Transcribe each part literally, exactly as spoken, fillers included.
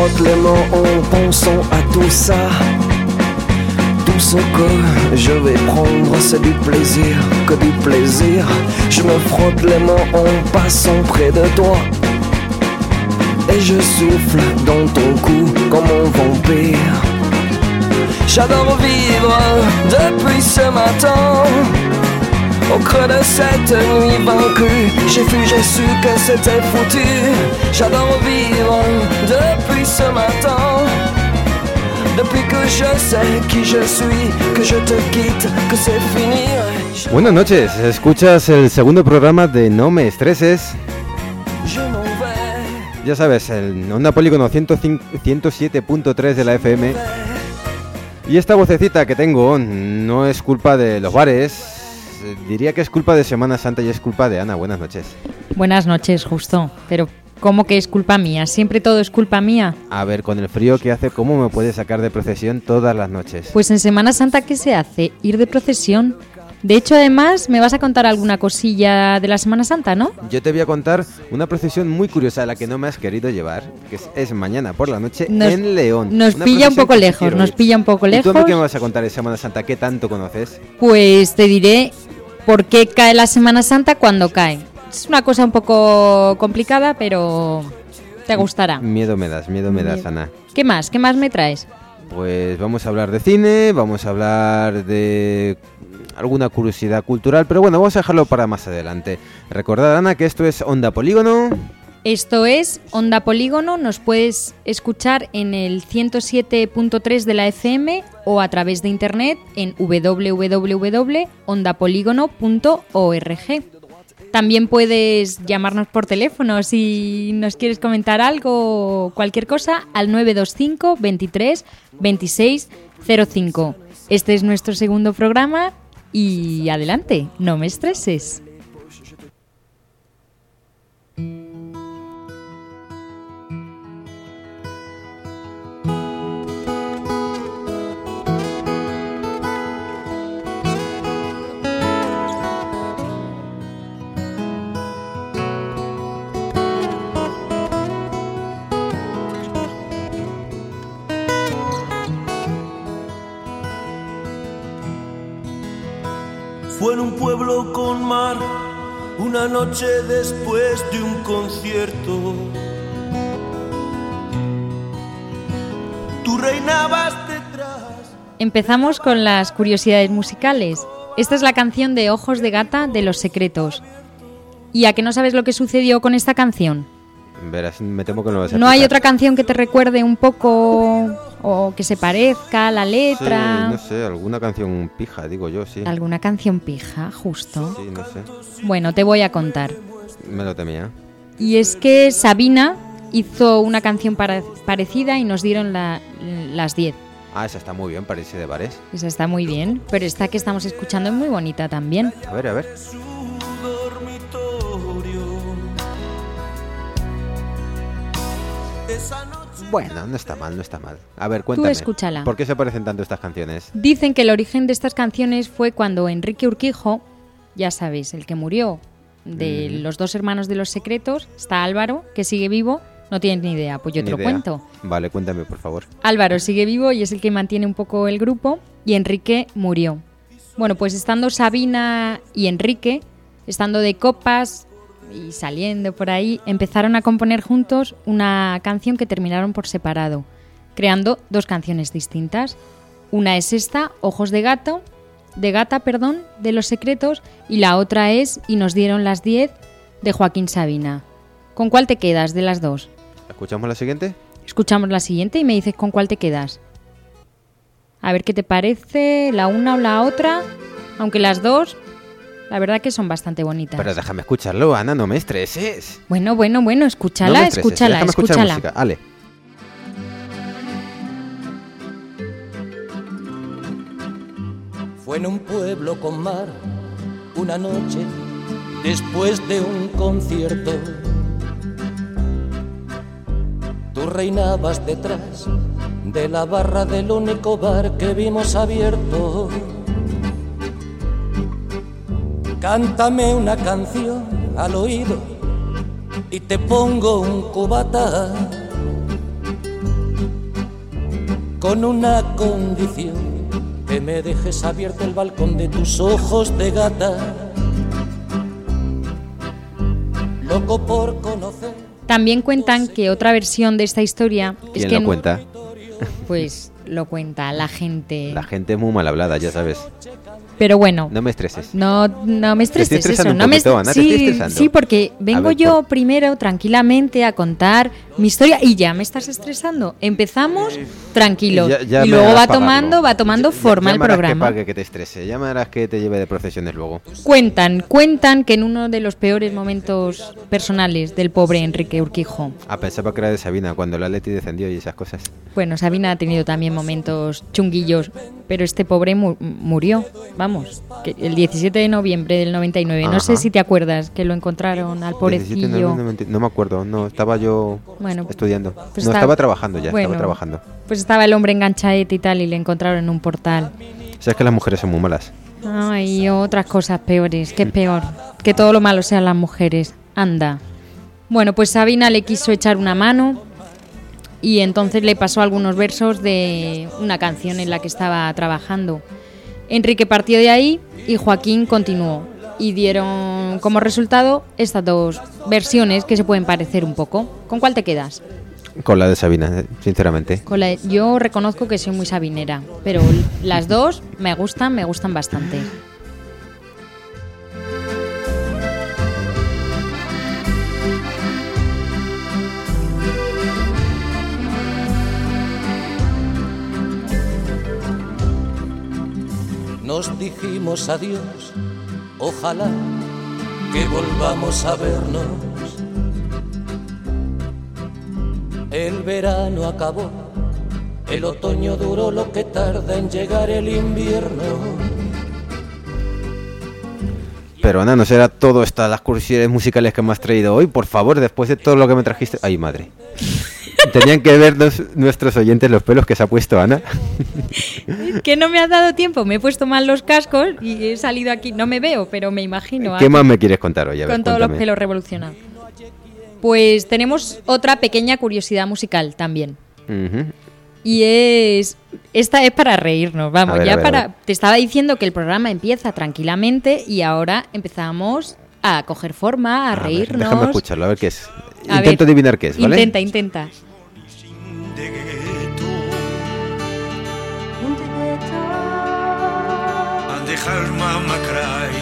frotte les mains en pensant à tout ça. Tout ce que je vais prendre, c'est du plaisir, que du plaisir. Je me frotte les mains en passant près de toi. Et je souffle dans ton cou comme un vampire. J'adore vivre depuis ce matin. Au creux de cette nuit vaincue, j'ai vu, j'ai su que c'était foutu. J'adore vivre depuis ce matin. Depuis que je sais qui je suis, que je te quitte, que c'est fini. Buenas noches, escuchas el segundo programa de No Me Estreses. Ya sabes, el Onda Polígono ciento siete punto tres de la F M. Y esta vocecita que tengo no es culpa de los bares. Diría que es culpa de Semana Santa y es culpa de Ana. Buenas noches. Buenas noches, justo. Pero ¿cómo que es culpa mía? ¿Siempre todo es culpa mía? A ver, con el frío que hace, ¿cómo me puedes sacar de procesión todas las noches? Pues en Semana Santa, ¿qué se hace? Ir de procesión. De hecho, además, me vas a contar alguna cosilla de la Semana Santa, ¿no? Yo te voy a contar una procesión muy curiosa a la que no me has querido llevar, que es, es mañana por la noche nos, en León. Nos una pilla un poco lejos, nos pilla un poco lejos. ¿Y tú a mí qué me vas a contar de Semana Santa? ¿Qué tanto conoces? Pues te diré por qué cae la Semana Santa cuando cae. Es una cosa un poco complicada, pero te gustará. Miedo me das, miedo me das, Ana. ¿Qué más? ¿Qué más me traes? Pues vamos a hablar de cine, vamos a hablar de alguna curiosidad cultural, pero bueno, vamos a dejarlo para más adelante. Recordad, Ana, que esto es Onda Polígono. Esto es Onda Polígono, nos puedes escuchar en el ciento siete punto tres de la F M o a través de internet en doble u doble u doble u punto onda polígono punto org. También puedes llamarnos por teléfono si nos quieres comentar algo o cualquier cosa al nueve dos cinco, veintitrés, veintiséis, cero cinco. Este es nuestro segundo programa y adelante, no me estreses. Fue en un pueblo con mar, una noche después de un concierto. Tú reinabas detrás. Empezamos con las curiosidades musicales. Esta es la canción de Ojos de Gata de Los Secretos. ¿Y a que no sabes lo que sucedió con esta canción? Verás, me temo que no lo vas a ¿No explicar. hay otra canción que te recuerde un poco o que se parezca a la letra? Sí, no sé, alguna canción pija, digo yo, sí. ¿Alguna canción pija, justo? Sí, no sé. Bueno, te voy a contar. Me lo temía. Y es que Sabina hizo una canción para, parecida y nos dieron la, las diez. Ah, esa está muy bien, parece de bares. Esa está muy bien, pero esta que estamos escuchando es muy bonita también. A ver, a ver. Bueno, no está mal, no está mal. A ver, cuéntame. Tú escúchala. ¿Por qué se parecen tanto estas canciones? Dicen que el origen de estas canciones fue cuando Enrique Urquijo, ya sabéis, el que murió de mm. los dos hermanos de Los Secretos, está Álvaro, que sigue vivo. No tienes ni idea, pues yo ni te lo idea. cuento. Vale, cuéntame, por favor. Álvaro sigue vivo y es el que mantiene un poco el grupo, y Enrique murió. Bueno, pues estando Sabina y Enrique, estando de copas y saliendo por ahí, empezaron a componer juntos una canción que terminaron por separado, creando dos canciones distintas. Una es esta, Ojos de Gato, de Gata, perdón, de Los Secretos, y la otra es Y nos dieron las diez, de Joaquín Sabina. ¿Con cuál te quedas de las dos? ¿Escuchamos la siguiente? Escuchamos la siguiente y me dices con cuál te quedas. A ver qué te parece, la una o la otra, aunque las dos, la verdad que son bastante bonitas. Pero déjame escucharlo, Ana, no me estreses. Bueno, bueno, bueno, escúchala, no me estreses, escúchala, déjame escuchar escúchala. música, ale. Fue en un pueblo con mar, una noche después de un concierto. Tú reinabas detrás de la barra del único bar que vimos abierto. Cántame una canción al oído y te pongo un cubata. con una condición, que me dejes abierto el balcón de tus ojos de gata, loco por conocer. También cuentan que otra versión de esta historia es ¿Quién que lo no- cuenta? Pues lo cuenta la gente. La gente es muy mal hablada, ya sabes. Pero bueno, No me estreses. no, no me estreses estoy eso. estresando un No me poquito, Ana, te sí, estoy estresando. sí, porque vengo ver, yo por- primero tranquilamente a contar mi historia y ya me estás estresando. Empezamos tranquilos Ya- ya y me luego harás va pagarlo. tomando, va tomando Ya- forma ya el me harás programa. que pague, que te estrese. Ya me harás que te lleve de procesiones luego. Cuentan, cuentan que en uno de los peores momentos personales del pobre Enrique Urquijo, Ah, pensaba que era de Sabina, cuando la Leti descendió y esas cosas. bueno, Sabina ha tenido también momentos chunguillos, pero este pobre mu- murió, vamos, que el diecisiete de noviembre del noventa y nueve. No sé Ajá. si te acuerdas que lo encontraron al diecisiete, pobrecillo. no, no, no me acuerdo, no, estaba yo Bueno, estudiando. pues no, estaba- estaba trabajando ya, bueno, estaba trabajando. Pues estaba el hombre enganchadete y tal y le encontraron en un portal. Sabes que las mujeres son muy malas. Ay, otras cosas peores, que es peor, que todo lo malo sean las mujeres. Anda. Bueno, pues Sabina le quiso echar una mano y entonces le pasó algunos versos de una canción en la que estaba trabajando. Enrique partió de ahí y Joaquín continuó. Y dieron como resultado estas dos versiones que se pueden parecer un poco. ¿Con cuál te quedas? Con la de Sabina, eh, sinceramente. Con la- yo reconozco que soy muy sabinera, pero las dos me gustan, me gustan bastante. Nos dijimos adiós, ojalá que volvamos a vernos. El verano acabó, el otoño duró lo que tarda en llegar el invierno. Pero Ana, ¿no será todo estas las curiosidades musicales que me has traído hoy? Por favor, después de todo lo que me trajiste... Ay, madre. Tenían que ver nos- nuestros oyentes los pelos que se ha puesto Ana. Que no me has dado tiempo, me he puesto mal los cascos y he salido aquí, no me veo, pero me imagino. ¿Qué aquí, más me quieres contar hoy? A ver, con todos los cuéntame. pelos revolucionados. Pues tenemos otra pequeña curiosidad musical también. Ujú. Y es... Esta es para reírnos, vamos. A ver, ya a ver, a para... ver. Te estaba diciendo que el programa empieza tranquilamente y ahora empezamos a coger forma, a, A ver, reírnos. déjame escucharlo, a ver qué es. A Intento ver, adivinar qué es, ¿vale? Intenta, intenta. And the house mama cry.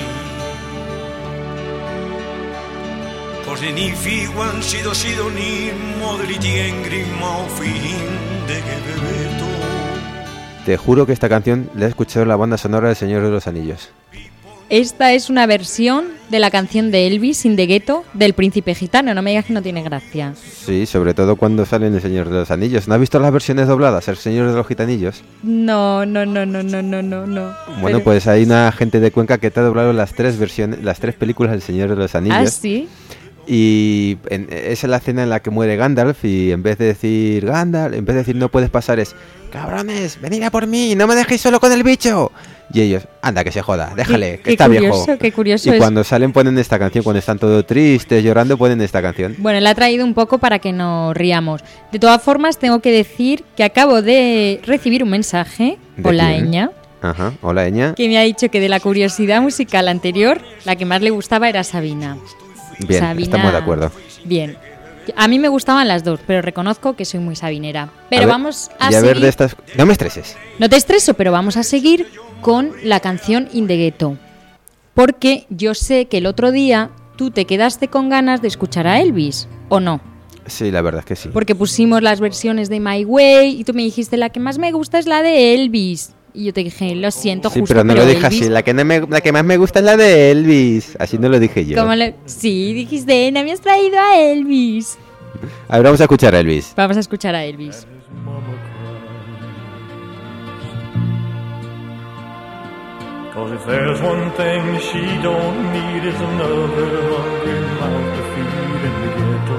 Cos ni figuan sido sido ni modeli tiengri mau fin de que bebeto. Te juro que esta canción la he escuchado en la banda sonora del Señor de los Anillos. Esta es una versión de la canción de Elvis, In the Ghetto, del Príncipe Gitano. No me digas que no tiene gracia. Sí, sobre todo cuando sale en el Señor de los Anillos. ¿No has visto las versiones dobladas, el Señor de los Gitanillos? No, no, no, no, no, no, no, no. Bueno, Pero- pues hay una gente de Cuenca que te ha doblado las tres versiones, las tres películas del Señor de los Anillos. ¿Ah, sí? Y en- esa es la escena en la que muere Gandalf y en vez de decir Gandalf, en vez de decir no puedes pasar es cabrones, venid a por mí, no me dejéis solo con el bicho. Y ellos, anda que se joda, déjale, Qué- que qué está curioso, viejo. qué curioso y es. cuando salen ponen esta canción, cuando están todos tristes, llorando, ponen esta canción. Bueno, la he traído un poco para que nos riamos. De todas formas, tengo que decir que acabo de recibir un mensaje. ¿De Hola, quién? Eña. Ajá, hola Eña. Que me ha dicho que de la curiosidad musical anterior, la que más le gustaba era Sabina. Bien, Sabina- estamos de acuerdo. Bien. A mí me gustaban las dos, pero reconozco que soy muy sabinera. Pero A ver, vamos a y a ver seguir... de estas... No me estreses. No te estreso, pero vamos a seguir con la canción In the Ghetto. Porque yo sé que el otro día tú te quedaste con ganas de escuchar a Elvis, ¿o no? Sí, la verdad es que sí. Porque pusimos las versiones de My Way y tú me dijiste la que más me gusta es la de Elvis. Y yo te dije, lo siento, Sí, justo, pero no lo dije Elvis, así. La que, no me- la que más me gusta es la de Elvis. Así no lo dije yo. ¿cómo le- Sí, dijiste, no me has traído a Elvis. A ver, vamos a escuchar a Elvis. Vamos a escuchar a Elvis. Cause if there's one thing she don't need is another hungry mouth to feed in the ghetto.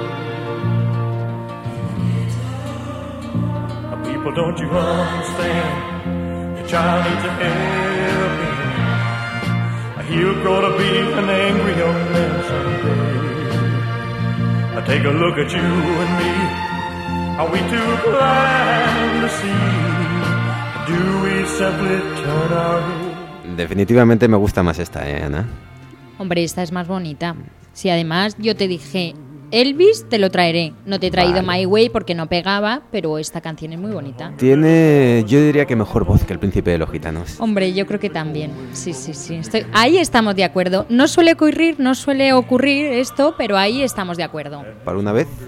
Now, people, don't you understand? Your child needs a helping. Now, he'll grow to be an angry young man someday. Now take a look at you and me. Are we too blind to see? Do we simply turn our head? Definitivamente me gusta más esta, ¿eh, Ana? Hombre, esta es más bonita. Si además yo te dije, Elvis te lo traeré. No te he traído Vale. My Way porque no pegaba, pero esta canción es muy bonita. Tiene, yo diría que mejor voz que El Príncipe de los Gitanos. Hombre, yo creo que también. Sí, sí, sí. Estoy... Ahí estamos de acuerdo. No suele ocurrir, no suele ocurrir esto, pero ahí estamos de acuerdo. Para una vez.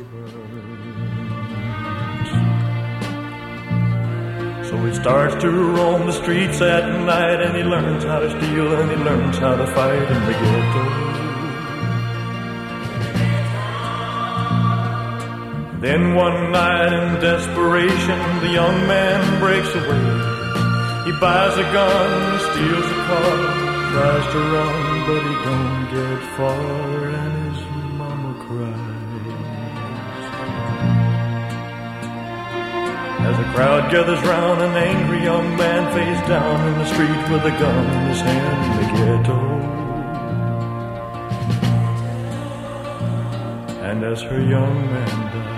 So he starts to roam the streets at night, and he learns how to steal, and he learns how to fight in the ghetto. Then one night in desperation, the young man breaks away. He buys a gun, steals a car, tries to run, but he don't get far, and his mama cries. As a crowd gathers round, an angry young man face down in the street with a gun in his hand in the ghetto. And as her young man dies,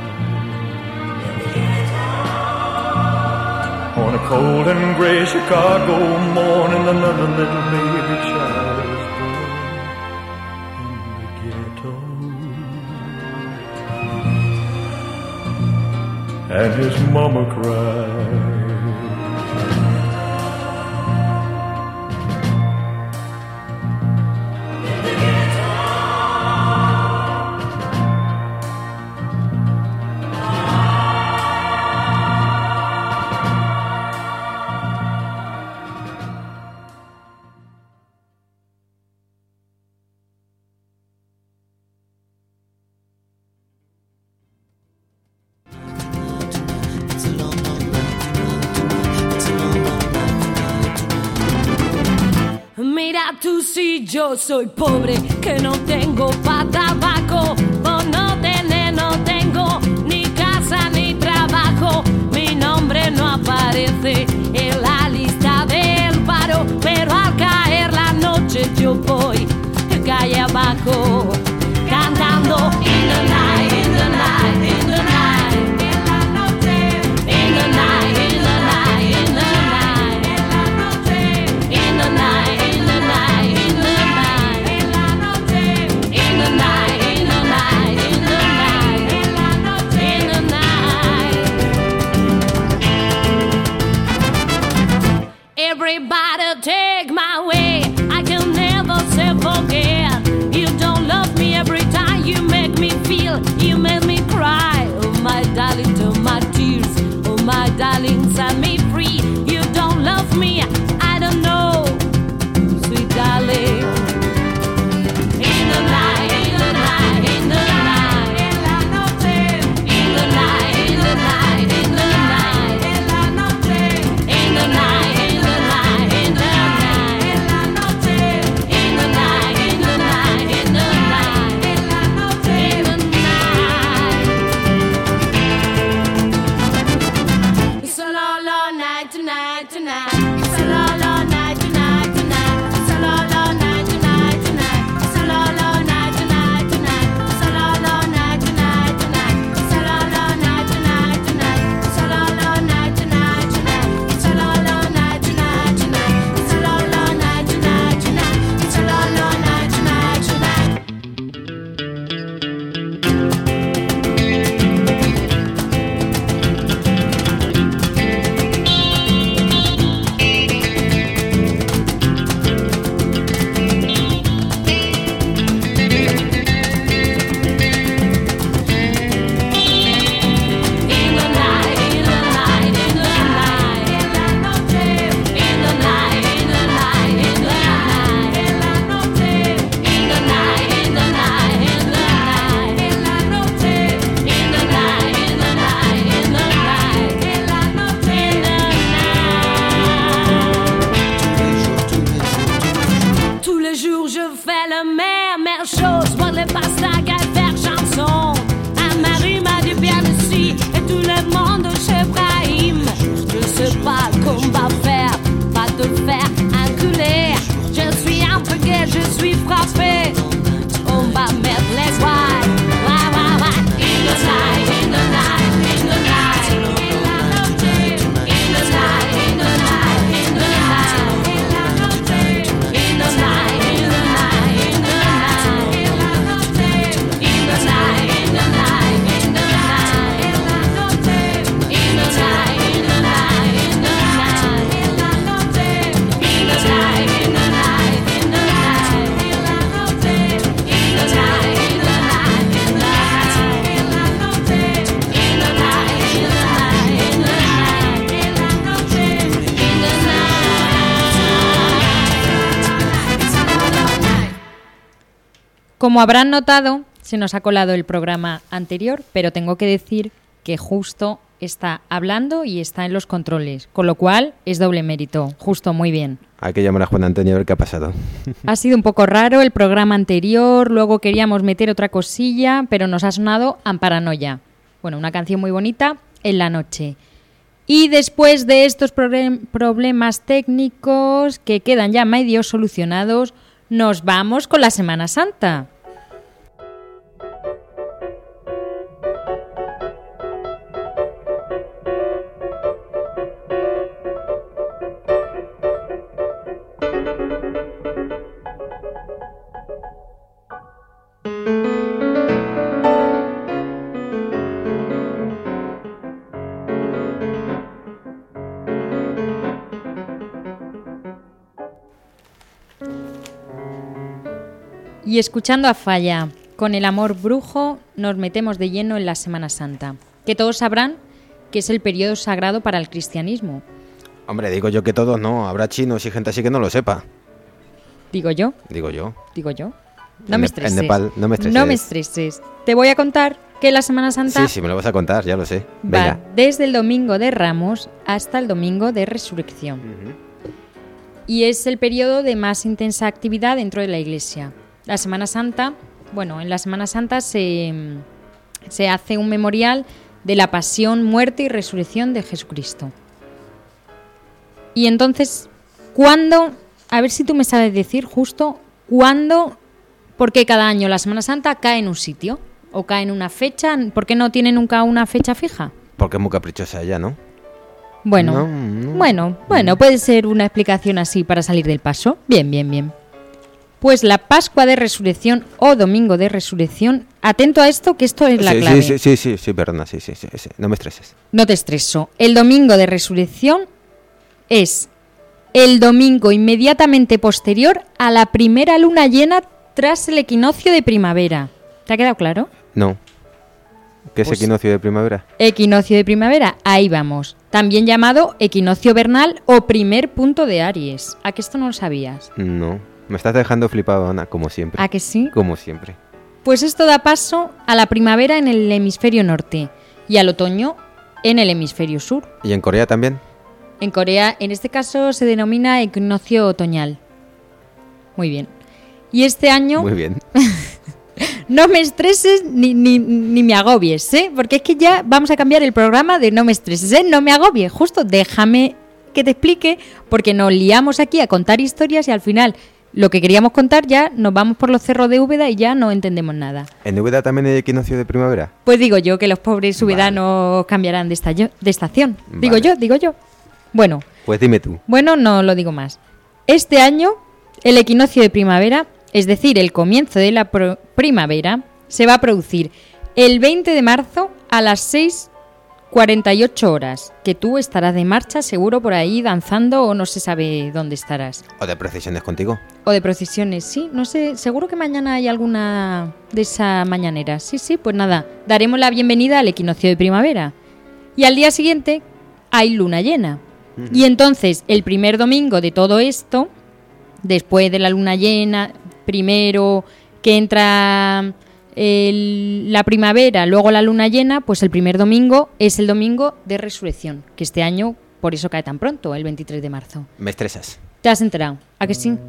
on a cold and gray Chicago morning, another little baby child is born in the ghetto. And his mama cried. Mira tú si yo soy pobre, que no tengo pa' tabaco, por no tener, no tengo ni casa ni trabajo. Mi nombre no aparece en la lista del paro, pero al caer la noche yo voy calle abajo, cantando in the night, in the night, in the night, en la noche, in the night, in the night, in the night, en la noche, in the night. Everybody take my way, I can never say forget. You don't love me Como habrán notado, se nos ha colado el programa anterior, pero tengo que decir que justo está hablando y está en los controles, con lo cual es doble mérito. Justo, muy bien. Hay que llamar a Juan Antonio a ver qué ha pasado. Ha sido un poco raro el programa anterior, luego queríamos meter otra cosilla, pero nos ha sonado Amparanoia. Bueno, una canción muy bonita, En la noche. Y después de estos problem- problemas técnicos que quedan ya medio solucionados, nos vamos con la Semana Santa. Y escuchando a Falla, con el amor brujo, nos metemos de lleno en la Semana Santa, que todos sabrán que es el periodo sagrado para el cristianismo. Hombre, digo yo que todos no, habrá chinos y gente así que no lo sepa. Digo yo, Digo yo. digo yo. No En me Ne- estreses. en Nepal, no me estreses. No me estreses. Te voy a contar que la Semana Santa Sí, sí, me lo vas a contar, ya lo sé. va Venga. desde el Domingo de Ramos hasta el Domingo de Resurrección. Y es el periodo de más intensa actividad dentro de la Iglesia. La Semana Santa, bueno, en la Semana Santa se, se hace un memorial de la pasión, muerte y resurrección de Jesucristo. Y entonces, ¿cuándo? A ver si tú me sabes decir justo cuándo, porque cada año la Semana Santa cae en un sitio o cae en una fecha. ¿Por qué no tiene nunca una fecha fija? Porque es muy caprichosa ella, ¿no? Bueno, No, no. bueno, bueno, puede ser una explicación así para salir del paso. Bien, bien, bien. Pues la Pascua de Resurrección o Domingo de Resurrección, atento a esto, que esto es la sí, clave. sí, sí, sí, sí, sí, perdona, sí, sí, sí, sí, no me estreses. No te estreso. El Domingo de Resurrección es el domingo inmediatamente posterior a la primera luna llena tras el equinoccio de primavera. ¿Te ha quedado claro? No. ¿Qué es Pues- equinoccio de primavera? Equinoccio de primavera, ahí vamos. También llamado equinoccio vernal o primer punto de Aries. ¿A que esto no lo sabías? No. Me estás dejando flipado, Ana, como siempre. ¿A que sí? Como siempre. Pues esto da paso a la primavera en el hemisferio norte y al otoño en el hemisferio sur. ¿Y en Corea también? En Corea, en este caso, se denomina equinoccio otoñal. Muy bien. Y este año, Muy bien. no me estreses ni, ni, ni me agobies, ¿eh? Porque es que ya vamos a cambiar el programa de no me estreses, ¿eh? No me agobies, justo déjame que te explique, porque nos liamos aquí a contar historias y al final lo que queríamos contar ya nos vamos por los cerros de Úbeda y ya no entendemos nada. ¿En Úbeda también hay equinoccio de primavera? Pues digo yo que los pobres Vale. ubedanos cambiarán de, estayo- de estación. Digo Vale. yo, digo yo. Bueno, Pues dime tú. bueno, no lo digo más. Este año, el equinoccio de primavera, es decir, el comienzo de la pro- primavera, se va a producir el veinte de marzo a las seis cuarenta y ocho horas, que tú estarás de marcha seguro por ahí danzando o no se sabe dónde estarás. ¿O de procesiones contigo? O de procesiones, sí, no sé, seguro que mañana hay alguna de esa mañanera. Sí, sí, pues nada, daremos la bienvenida al equinoccio de primavera. Y al día siguiente hay luna llena. Y entonces, el primer domingo de todo esto, después de la luna llena, primero que entra el- la primavera, luego la luna llena, pues el primer domingo es el domingo de resurrección, que este año por eso cae tan pronto, el veintitrés de marzo. Me estresas. ¿Te has enterado? ¿A que sí?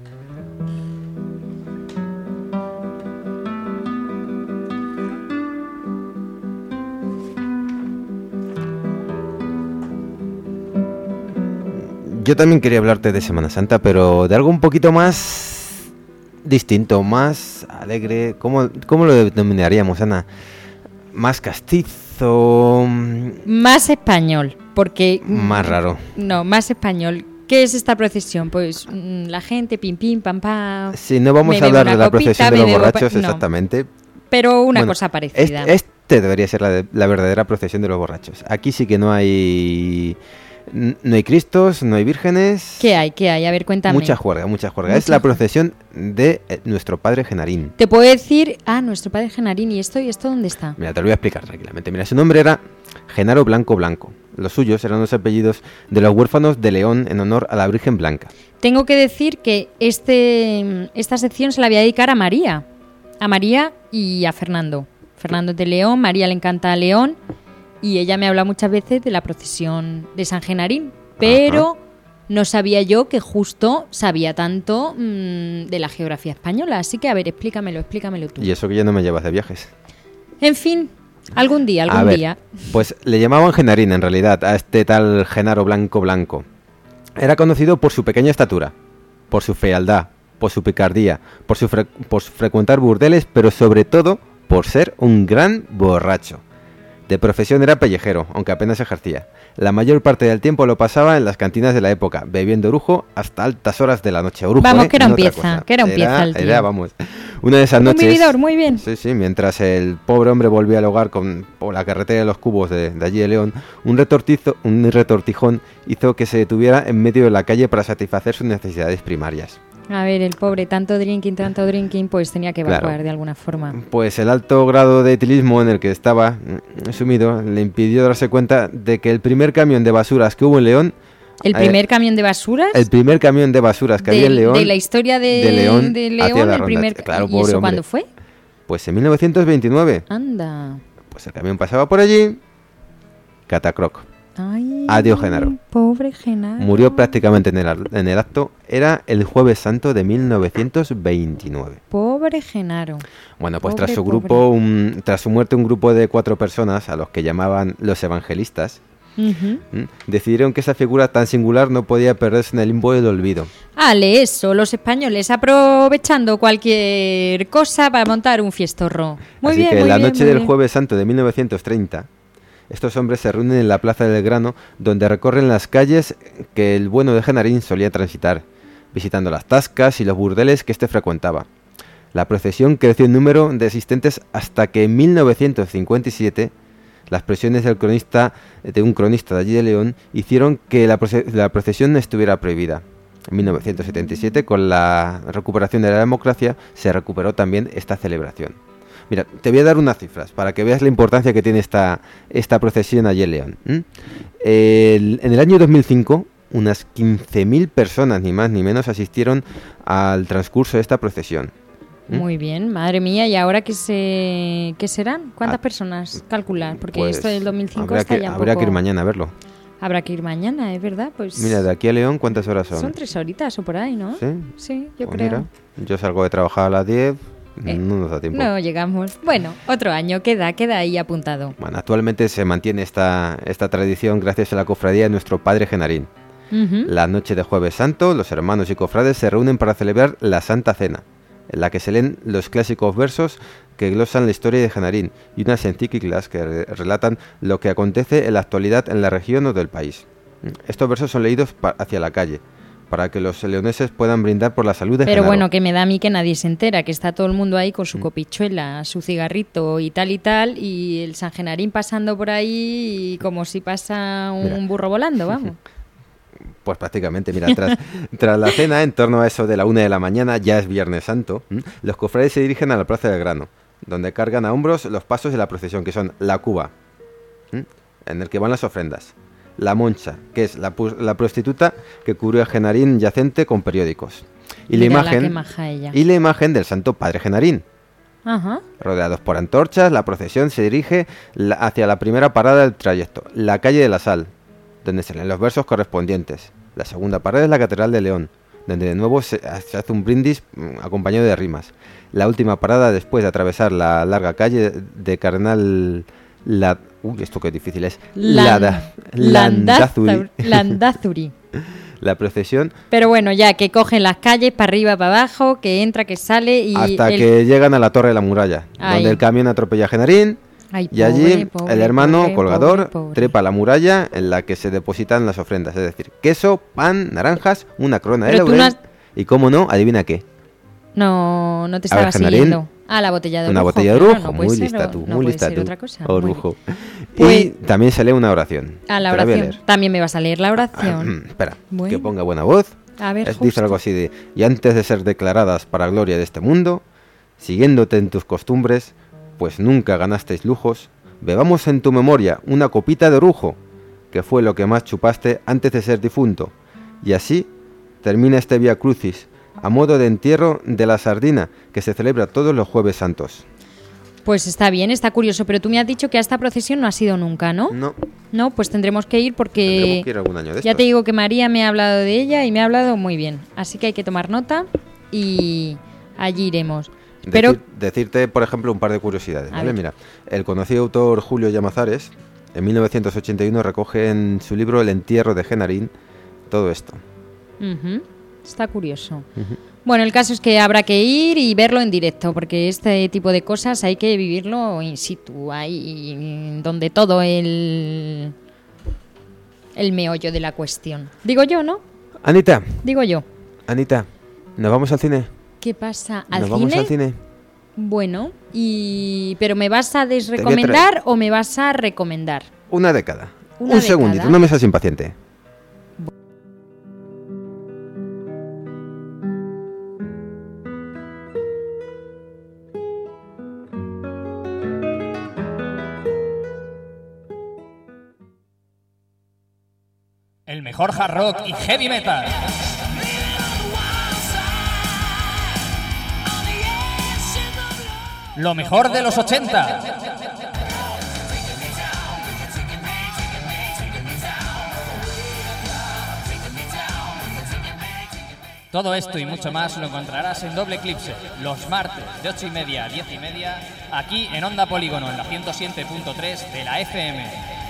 Yo también quería hablarte de Semana Santa, pero de algo un poquito más distinto, más alegre. ¿Cómo, cómo lo denominaríamos, Ana? Más castizo, Más español, porque... más raro. No, más español. ¿Qué es esta procesión? Pues mm, la gente, pim, pim, pam, pam. Si no vamos me a bebo hablar de una la copita, procesión de me los bebo pa- borrachos, no. exactamente. Pero una Bueno, cosa parecida. Este, este debería ser la, de- la verdadera procesión de los borrachos. Aquí sí que no hay... n- No hay cristos, no hay vírgenes. ¿Qué hay? ¿Qué hay? A ver, cuéntame. Mucha juerga, mucha juerga. Es Mucha la juerga. procesión de eh, nuestro padre Genarín. Te puedo decir... Ah, nuestro padre Genarín. ¿Y esto? ¿Y esto dónde está? Mira, te lo voy a explicar tranquilamente. Mira, su nombre era Genaro Blanco Blanco. Los suyos eran los apellidos de los huérfanos de León en honor a la Virgen Blanca. Tengo que decir que este esta sección se la voy a dedicar a María. a María y a Fernando. Fernando es de León, María le encanta a León y ella me habla muchas veces de la procesión de San Genarín, pero Ajá. no sabía yo que justo sabía tanto mmm, de la geografía española, así que a ver, explícamelo, explícamelo tú. Y eso que ya no me llevas de viajes. En fin, algún día, algún a ver, día. Pues le llamaban Genarín en realidad a este tal Genaro Blanco Blanco. Era conocido por su pequeña estatura, por su fealdad, por su picardía, por su, fre- por su frecuentar burdeles, pero sobre todo por ser un gran borracho. De profesión era pellejero, aunque apenas ejercía. La mayor parte del tiempo lo pasaba en las cantinas de la época, bebiendo orujo hasta altas horas de la noche. Orujo, vamos, ¿eh? que era No un otra pieza, cosa. que era un Era- pieza el tío. Era, vamos, una de esas Un noches... vividor, muy bien. Sí, sí, mientras el pobre hombre volvía al hogar con, por la carretera de los Cubos de, de allí de León, un retortizo, un retortijón hizo que se detuviera en medio de la calle para satisfacer sus necesidades primarias. A ver, el pobre, tanto drinking, tanto drinking, pues tenía que evacuar Claro. de alguna forma. Pues el alto grado de etilismo en el que estaba mm, sumido le impidió darse cuenta de que el primer camión de basuras que hubo en León, ¿El eh, primer camión de basuras? el primer camión de basuras que de, había en León, de la historia de, de León de hacia León, la el ronda. primer... Claro, ¿Y pobre eso hombre. cuándo fue? pues en mil novecientos veintinueve, Anda. pues el camión pasaba por allí, catacroc. Ay, Adiós, Genaro. Pobre Genaro. Murió prácticamente en el, ar- en el acto. Era el Jueves Santo de mil novecientos veintinueve. Pobre Genaro. Bueno, pues Pobre, tras su pobre. grupo, un- tras su muerte, un grupo de cuatro personas, a los que llamaban los evangelistas, Ujú. ¿m? decidieron que esa figura tan singular no podía perderse en el limbo del olvido. Ale, eso, los españoles aprovechando cualquier cosa para montar un fiestorro. Muy Así bien, que muy la bien, noche muy del bien. Jueves Santo de mil novecientos treinta, estos hombres se reúnen en la Plaza del Grano, donde recorren las calles que el bueno de Genarín solía transitar, visitando las tascas y los burdeles que éste frecuentaba. La procesión creció en número de asistentes hasta que en mil novecientos cincuenta y siete las presiones del cronista, de un cronista de allí de León hicieron que la, proce- la procesión estuviera prohibida. En mil novecientos setenta y siete, con la recuperación de la democracia, se recuperó también esta celebración. Mira, te voy a dar unas cifras para que veas la importancia que tiene esta, esta procesión allí en León. ¿m? El- en el año dos mil cinco, unas quince mil personas, ni más ni menos, asistieron al transcurso de esta procesión. ¿m? Muy bien, madre mía. ¿Y ahora qué, se... qué serán? ¿Cuántas Ah, personas calcular? Porque Pues, esto del dos mil cinco habría está que, ya un habría poco... que ir mañana a verlo. Habrá que ir mañana, es verdad. Pues Mira, de aquí a León, ¿cuántas horas son? son tres horitas o por ahí, ¿no? ¿Sí? Sí, yo Pues creo. mira, yo salgo de trabajar a las diez, Eh, no nos da tiempo. No llegamos. Bueno, otro año, queda, queda ahí apuntado. Bueno, actualmente se mantiene esta, esta tradición gracias a la cofradía de nuestro padre Genarín. Ujú. La noche de Jueves Santo, los hermanos y cofrades se reúnen para celebrar la Santa Cena, en la que se leen los clásicos versos que glosan la historia de Genarín y unas encíclicas que re- relatan lo que acontece en la actualidad en la región o del país. Estos versos son leídos pa- hacia la calle, para que los leoneses puedan brindar por la salud de Pero Genaro. bueno, que me da a mí que nadie se entera, que está todo el mundo ahí con su Mm. copichuela, su cigarrito y tal y tal, y el San Genarín pasando por ahí y como si pasa un Mira. burro volando, vamos. Pues prácticamente, mira, tras, tras la cena, en torno a eso de la una de la mañana, ya es Viernes Santo, ¿m? los cofrades se dirigen a la Plaza del Grano, donde cargan a hombros los pasos de la procesión, que son la cuba, ¿m? en el que van las ofrendas, la moncha, que es la, pu- la prostituta que cubrió a Genarín yacente con periódicos, y la Mírala, imagen qué maja ella. y la imagen del Santo Padre Genarín. Ajá. Rodeados por antorchas, la procesión se dirige la- hacia la primera parada del trayecto, la calle de la Sal, donde se leen los versos correspondientes. La segunda parada es la Catedral de León, donde de nuevo se, se hace un brindis mm, acompañado de rimas. La última parada, después de atravesar la larga calle de Cardenal la, uy, esto qué difícil es, Lan- Lada- Landázuri. Landázuri. Landázuri. La procesión Pero bueno, ya que cogen las calles para arriba, para abajo, que entra, que sale y... hasta el- que llegan a la Torre de la Muralla, Ahí. donde el camión atropella a Genarín. Ay, Y allí pobre, pobre, el hermano pobre, colgador pobre, pobre. trepa la muralla en la que se depositan las ofrendas, es decir, queso, pan, naranjas, una corona de Pero tú laurel no has- y, como no, adivina qué, No, no te A ver, estaba Genarín, siguiendo. Ah, la botella de una orujo. botella de claro, orujo, no puede muy ser lista o- tú, no muy puede lista ser tú, otra cosa. Muy orujo. Pues- Y también se lee una oración. A la Te la voy a oración. leer. También me vas a leer la oración. Espera, Bueno. que ponga buena voz. A ver, Es- justo. dice algo así de, y antes de ser declaradas para gloria de este mundo, siguiéndote en tus costumbres, pues nunca ganasteis lujos, bebamos en tu memoria una copita de orujo, que fue lo que más chupaste antes de ser difunto, y así termina este vía crucis, a modo de entierro de la sardina, que se celebra todos los jueves santos. Pues está bien, está curioso, pero tú me has dicho que a esta procesión no has ido nunca, ¿no? No. No, pues tendremos que ir porque Tendremos que ir algún año de ya estos. te digo que María me ha hablado de ella y me ha hablado muy bien. Así que hay que tomar nota y allí iremos. Pero Decir- decirte, por ejemplo, un par de curiosidades, A ¿vale? ver. Mira, el conocido autor Julio Llamazares, en mil novecientos ochenta y uno, recoge en su libro El entierro de Genarín todo esto. Ujú, está curioso. Bueno, el caso es que habrá que ir y verlo en directo, porque este tipo de cosas hay que vivirlo in situ, ahí donde todo el, el meollo de la cuestión. Digo yo, ¿no? Anita, Digo yo. Anita, ¿nos vamos al cine? ¿Qué pasa? ¿Al ¿Nos cine? vamos al cine? Bueno, y pero ¿me vas a desrecomendar o me vas a recomendar? Una década. Una un década. segundito, no me seas impaciente. El mejor hard rock y heavy metal. Lo mejor de los ochenta. Todo esto y mucho más lo encontrarás en Doble Eclipse, los martes de ocho y media a diez y media, aquí en Onda Polígono, en la ciento siete punto tres de la F M.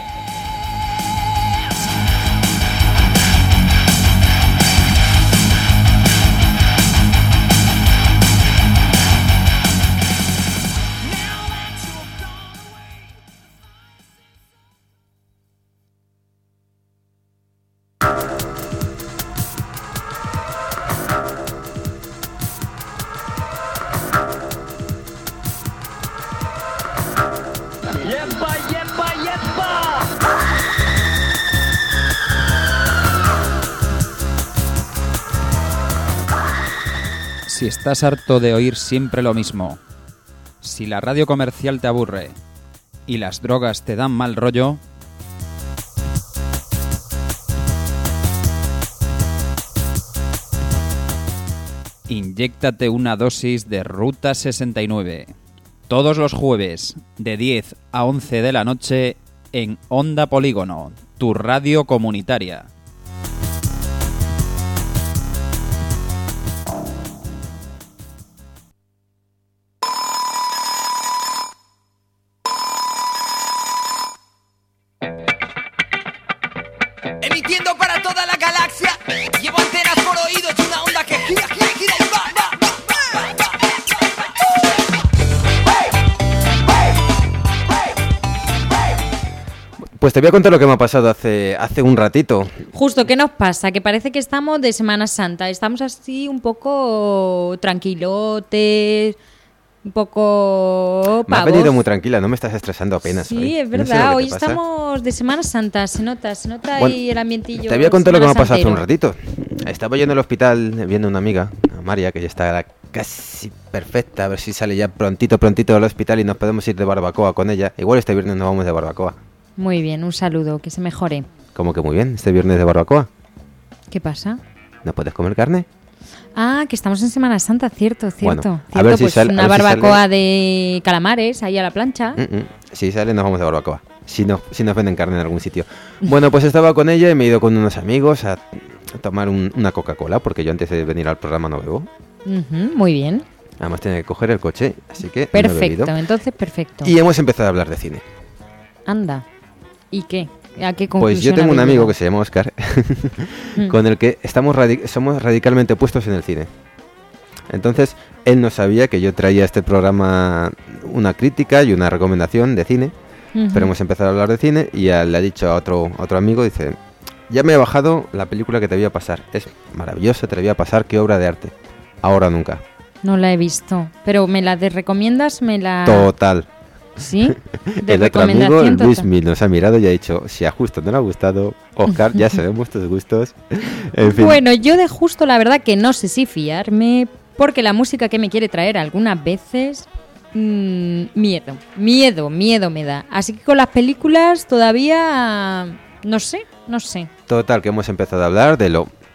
Si estás harto de oír siempre lo mismo, si la radio comercial te aburre y las drogas te dan mal rollo, inyéctate una dosis de Ruta sesenta y nueve. Todos los jueves, de diez a once de la noche, en Onda Polígono, tu radio comunitaria. Emitiendo para toda la galaxia. Llevo antenas por oídos y una onda que gira, gira, gira y va, va, va, Pues te voy a contar lo que me ha pasado hace, hace un ratito. Justo, ¿qué nos pasa? Que parece que estamos de Semana Santa. Estamos así un poco tranquilotes, un poco Me has pavos. venido muy tranquila, no me estás estresando apenas. Sí, hoy. es No sé lo verdad. que Hoy te pasa. estamos de Semana Santa. Se nota, se nota Bueno, ahí el ambientillo. Te voy a contar lo que me ha pasado hace un semanasantero. ratito. Estaba yo en el hospital viendo a una amiga, a María, que ya está casi perfecta. A ver si sale ya prontito, prontito del hospital y nos podemos ir de barbacoa con ella. Igual este viernes nos vamos de barbacoa. Muy bien, un saludo, que se mejore. Como que muy bien, este viernes de barbacoa. ¿Qué pasa? ¿No puedes comer carne? Ah, que estamos en Semana Santa, cierto, Bueno, cierto. a cierto, ver si pues sale- a una ver si barbacoa sale- de calamares ahí a la plancha. Mm, mm. Si sale, nos vamos de barbacoa. Si, no, si nos venden carne en algún sitio. Bueno, pues estaba con ella y me he ido con unos amigos a, a tomar un- una Coca-Cola, porque yo antes de venir al programa no bebo. Ujú, muy bien. Además tenía que coger el coche, así que no he Perfecto, bebido. entonces perfecto. Y hemos empezado a hablar de cine. Anda. ¿Y qué? ¿A qué conclusión Pues yo tengo un habéis amigo llegado? que se llama Oscar, Mm. con el que estamos radi- somos radicalmente opuestos en el cine. Entonces, él no sabía que yo traía a este programa una crítica y una recomendación de cine, Ujú. pero hemos empezado a hablar de cine y a- le ha dicho a otro, a otro amigo, dice, ya me he bajado la película que te voy a pasar, es maravillosa, te la voy a pasar, qué obra de arte, ahora o nunca. No la he visto. Pero ¿me la desrecomiendas? ¿Me la...? Total. ¿Sí? De El otro amigo, recomendación Luis total. Mil, nos ha mirado y ha dicho, si a Justo no le ha gustado, Oscar, ya sabemos tus gustos. En fin. Bueno, yo de Justo la verdad que no sé si fiarme, porque la música que me quiere traer algunas veces, mmm, miedo, miedo, miedo me da. Así que con las películas todavía, no sé, no sé. Total, que hemos empezado a hablar de lo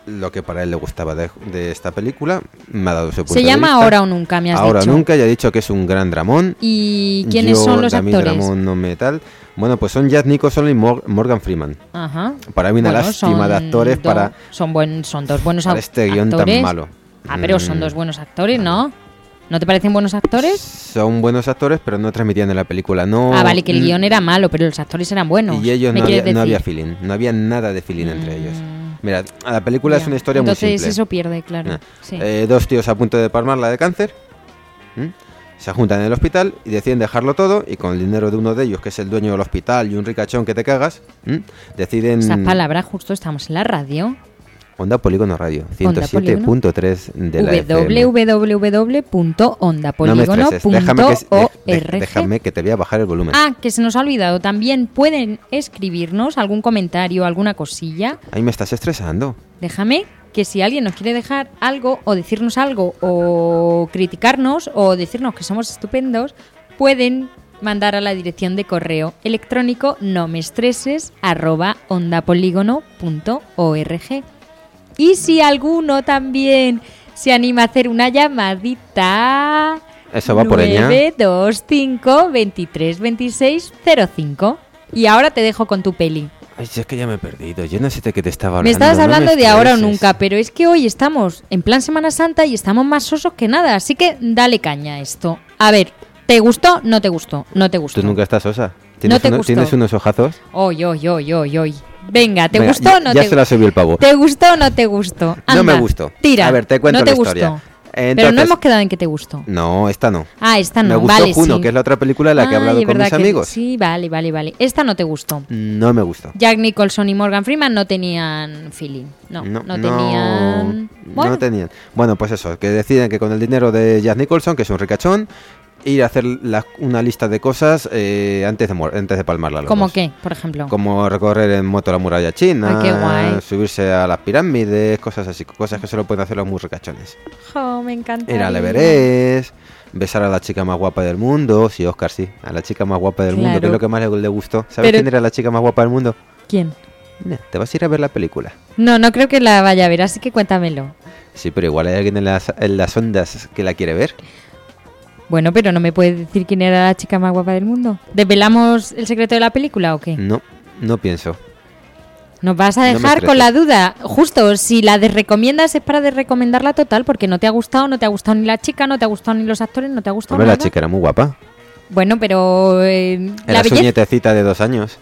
lo que para él le gustaba de, de esta película. Me ha dado su punto Se de llama vista. Ahora o Nunca, me has Ahora dicho. Nunca, ya he dicho que es un gran dramón. ¿Y quiénes Yo, son los de a mí actores? dramón no me tal. Bueno, pues son Jack Nicholson y Mor- Morgan Freeman. Ajá. Para mí una Bueno, lástima son de actores do- para, Son, buen, son dos buenos para au- este guión actores. tan malo. Ah, pero son Mm, dos buenos actores, ¿no? ¿No te parecen buenos actores? Son buenos actores, pero no transmitían en la película. No, Ah, vale, que el mm, guión era malo, pero los actores eran buenos. Y ellos ¿me no había, quieres no había decir? feeling, no había nada de feeling entre Mm, ellos. Mira, la película es ya. una historia Entonces muy simple. eso pierde, claro. Ah, Sí. eh, dos tíos a punto de palmarla de cáncer, ¿m? se juntan en el hospital y deciden dejarlo todo y con el dinero de uno de ellos, que es el dueño del hospital y un ricachón que te cagas, ¿m? deciden... Esas palabras, justo estamos en la radio. Onda Polígono Radio, ciento siete punto tres de la F M. w w w punto onda No me polígono estreses, punto déjame que, org. de- de- déjame que te voy a bajar el volumen. Ah, que se nos ha olvidado. También pueden escribirnos algún comentario, alguna cosilla. Ahí me estás estresando. Déjame que si alguien nos quiere dejar algo o decirnos algo o criticarnos o decirnos que somos estupendos, pueden mandar a la dirección de correo electrónico no me estreses arroba ondapolígono punto org. Y si alguno también se anima a hacer una llamadita, Eso va por ella. nueve dos cinco, veintitrés, veintiséis, cero cinco. Y ahora te dejo con tu peli. Ay, si es que ya me he perdido. Yo no sé de qué te estaba hablando. Me estabas no hablando me de ahora o estreses. nunca, pero es que hoy estamos en plan Semana Santa y estamos más sosos que nada, así que dale caña a esto. A ver, ¿te gustó? ¿No te gustó? ¿No te gustó? Tú nunca estás osa. No ¿Tienes, te uno- gustó. ¿Tienes unos ojazos? Hoy, hoy, hoy, hoy, hoy. Venga, ¿te Venga, gustó ya- o no ya te se la subió el pavo. ¿Te gustó o no te gustó? Anda, No me gustó. Tira. A ver, te cuento no te la gustó. historia. Pero no Entonces- hemos quedado en que te gustó. No, esta no. Ah, esta no. Me gustó vale, Juno, sí. que es la otra película de la que he Ay, hablado es con verdad mis que- amigos. Sí, vale, vale, vale. Esta no te gustó. No me gustó. Jack Nicholson y Morgan Freeman no tenían feeling. No, no, tenían... Bueno, No tenían. Bueno, pues eso, que deciden que con el dinero de Jack Nicholson, que es un ricachón, ir a hacer la- una lista de cosas eh, antes, de mor- antes de palmarla. los ¿cómo dos. qué, por ejemplo? Como recorrer en moto la muralla china, Ay, qué guay. subirse a las pirámides, cosas así, cosas que solo pueden hacer los muy ricachones. Oh, me encanta. Ir al Everest, besar a la chica más guapa del mundo, sí, Oscar, sí, a la chica más guapa del mundo, que Claro. es lo que más le, le gustó. ¿Sabes Pero- quién era la chica más guapa del mundo? ¿Quién? Nah, te vas a ir a ver la película. No, no creo que la vaya a ver, así que cuéntamelo. Sí, pero igual hay alguien en las, en las ondas que la quiere ver. Bueno, pero no me puedes decir quién era la chica más guapa del mundo. ¿Desvelamos el secreto de la película o qué? No, no pienso. Nos vas a No me dejar estreses. con la duda. Justo, si la desrecomiendas es para desrecomendarla total, porque no te ha gustado, no te ha gustado ni la chica, no te ha gustado ni los actores, no te ha gustado Hombre, nada. la chica era muy guapa. Bueno, pero eh, la Era su belleza... nietecita de dos años.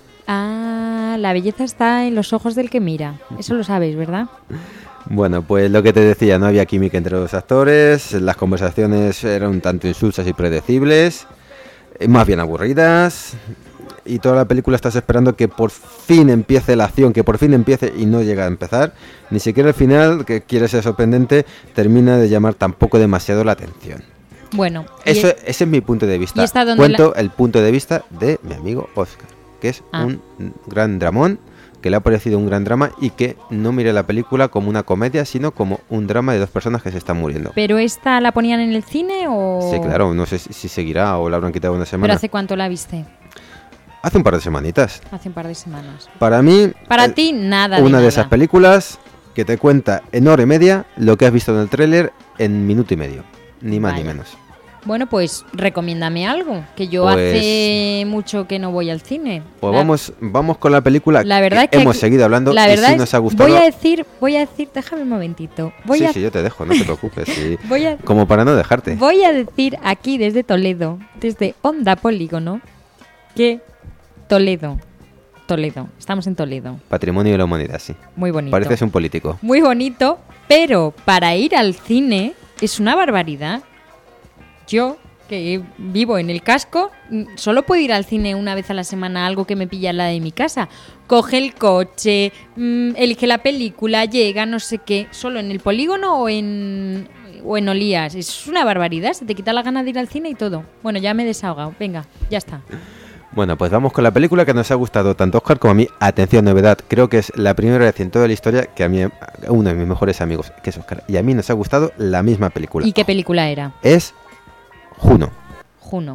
Ah, la belleza está en los ojos del que mira. Eso lo sabéis, ¿verdad? Bueno, pues lo que te decía, no había química entre los actores, las conversaciones eran un tanto insulsas y predecibles, eh, más bien aburridas, y toda la película estás esperando que por fin empiece la acción, que por fin empiece y no llega a empezar. Ni siquiera el final, que quiere ser sorprendente, termina de llamar tampoco demasiado la atención. Bueno. y Eso, es- ese es mi punto de vista. ¿Y esta dónde Cuento el punto de vista de mi amigo Oscar, que es Ah. un gran dramón, que le ha parecido un gran drama y que no mire la película como una comedia, sino como un drama de dos personas que se están muriendo. ¿Pero esta la ponían en el cine o...? Sí, claro, no sé si, si seguirá o la habrán quitado una ¿Pero semana. hace cuánto la viste? Hace un par de semanitas. Hace un par de semanas. Para mí, Para eh, ti, nada de una de nada. esas películas que te cuenta en hora y media lo que has visto en el tráiler en minuto y medio. Ni más ni Vaya. menos. Bueno, pues recomiéndame algo, que yo Pues- hace mucho que no voy al cine. Pues La- vamos, vamos con la película La verdad que es que hemos aquí- seguido hablando la y verdad si es- nos ha gustado. Voy a decir, voy a decir, déjame un momentito. Voy sí, a sí, yo te dejo, no te preocupes. sí. Voy a- Como para no dejarte. Voy a decir aquí desde Toledo, desde Onda Polígono, que Toledo, Toledo, estamos en Toledo, Patrimonio de la humanidad, sí. muy bonito. Pareces un político. Muy bonito, pero para ir al cine es una barbaridad. Yo, que vivo en el casco, mm, solo puedo ir al cine una vez a la semana, algo que me pilla al lado de mi casa. Coge el coche, mm, elige la película, llega, no sé qué, solo en el polígono o en, o en Olías. Es una barbaridad, se te quita la gana de ir al cine y todo. Bueno, ya me he desahogado, venga, ya está. Bueno, pues vamos con la película que nos ha gustado tanto a Oscar como a mí. Atención, novedad. Creo que es la primera vez en toda la historia que a mí, a uno de mis mejores amigos, que es Oscar, y a mí nos ha gustado la misma película. ¿Y qué película era? Es Juno. Juno.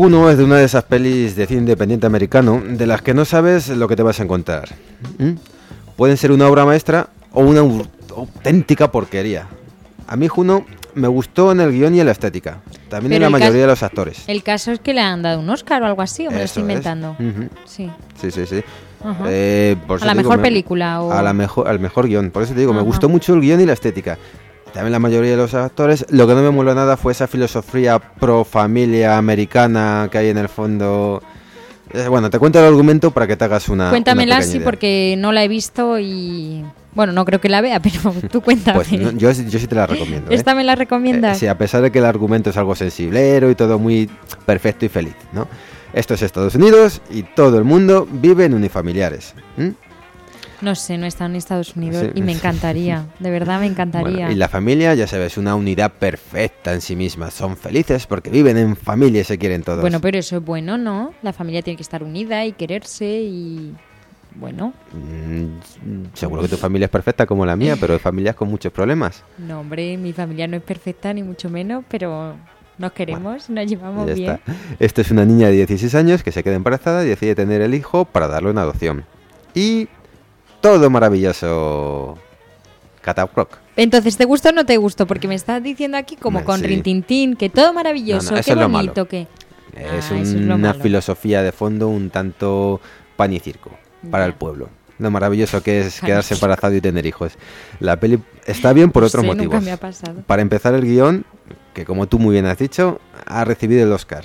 Juno es de una de esas pelis de cine independiente americano de las que no sabes lo que te vas a encontrar. ¿Mm? Pueden ser una obra maestra o una au- auténtica porquería. A mí Juno me gustó en el guión y en la estética. También Pero en la el mayoría caso- de los actores. El caso es que le han dado un Oscar o algo así, o me lo Eso estoy es. inventando. Ujú. Sí. Sí, sí, sí. Ajá. Eh, por A eso la te digo, mejor me- película o... A la mejor, al mejor guión. Por eso te digo, me Ajá. gustó mucho el guión y la estética. También la mayoría de los actores. Lo que no me moló nada fue esa filosofía pro familia americana que hay en el fondo. Eh, bueno, te cuento el argumento para que te hagas una. Cuéntamela, una pequeña sí, idea. porque no la he visto y... Bueno, no creo que la vea, pero tú cuéntame. Pues no, yo, yo sí te la recomiendo. ¿eh? ¿Esta me la recomiendas? Eh, sí, a pesar de que el argumento es algo sensiblero y todo muy perfecto y feliz, ¿no? Esto es Estados Unidos y todo el mundo vive en unifamiliares. ¿Mm? No sé, no he estado en Estados Unidos Sí. y me encantaría. De verdad me encantaría. Bueno, y la familia, ya sabes, una unidad perfecta en sí misma. Son felices porque viven en familia y se quieren todos. Bueno, pero eso es bueno, ¿no? La familia tiene que estar unida y quererse y... Bueno, Mm, seguro que tu familia es perfecta como la mía, pero hay familias con muchos problemas. no, hombre, mi familia no es perfecta ni mucho menos, pero nos queremos, nos llevamos Ya bien. está. Esto es una niña de dieciséis años que se queda embarazada y decide tener el hijo para darlo en adopción. Y todo maravilloso. Catacroc. Entonces, ¿te gustó o no te gustó? Porque me estás diciendo aquí como Hombre, con sí. Rintintín, que todo maravilloso, No, no, eso qué es lo bonito, malo. que... Es Ah, eso es un- lo una malo. filosofía de fondo un tanto pan y circo para Ya. el pueblo. Lo maravilloso que es Pan y quedarse circo. embarazado y tener hijos. La peli está bien por No otros sé, motivos. nunca me ha pasado. Para empezar, el guión, que como tú muy bien has dicho, ha recibido el Oscar.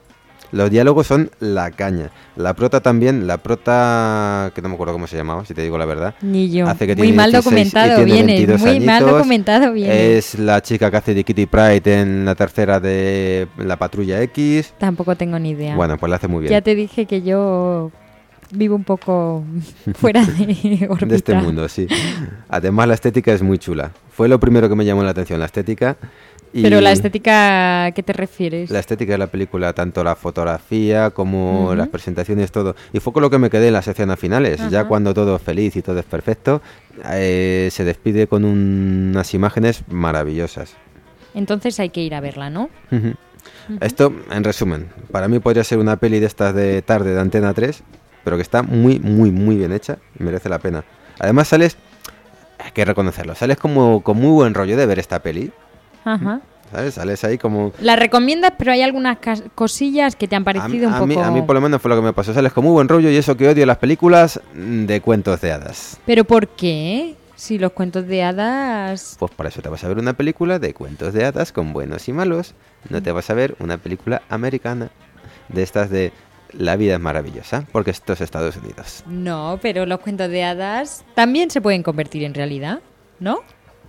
Los diálogos son la caña. La prota también, la prota, que no me acuerdo cómo se llamaba, si te digo la verdad. Ni yo. Hace que Muy tiene mal dieciséis y documentado tiene viene, veintidós muy mal añitos. documentado viene. Es la chica que hace de Kitty Pryde en la tercera de la Patrulla X. Tampoco tengo ni idea. Bueno, pues la hace muy bien. Ya te dije que yo vivo un poco fuera de órbita. De este mundo, sí. Además, la estética es muy chula. Fue lo primero que me llamó la atención, la estética. Y Pero la estética, ¿a qué te refieres? La estética de la película, tanto la fotografía como Ujú. las presentaciones, todo. Y fue con lo que me quedé en las escenas finales. Ya Ajá. cuando todo es feliz y todo es perfecto, eh, se despide con un- unas imágenes maravillosas. Entonces hay que ir a verla, ¿no? Ujú. Esto, en resumen, para mí podría ser una peli de estas de tarde de Antena tres, pero que está muy, muy, muy bien hecha y merece la pena. Además sales, hay que reconocerlo, sales como con muy buen rollo de ver esta peli, Ajá. ¿sabes? Sales ahí como... La recomiendas, pero hay algunas cas- cosillas que te han A, mí- parecido un a poco... mí, a mí por lo menos fue lo que me pasó, sales con muy buen rollo y eso que odio las películas mm, de cuentos de hadas. ¿Pero por qué? Si los cuentos de hadas... Pues para eso te vas a ver una película de cuentos de hadas con buenos y malos, no te vas a ver una película americana de estas de la vida es maravillosa, porque esto es Estados Unidos. No, pero los cuentos de hadas también se pueden convertir en realidad, ¿no?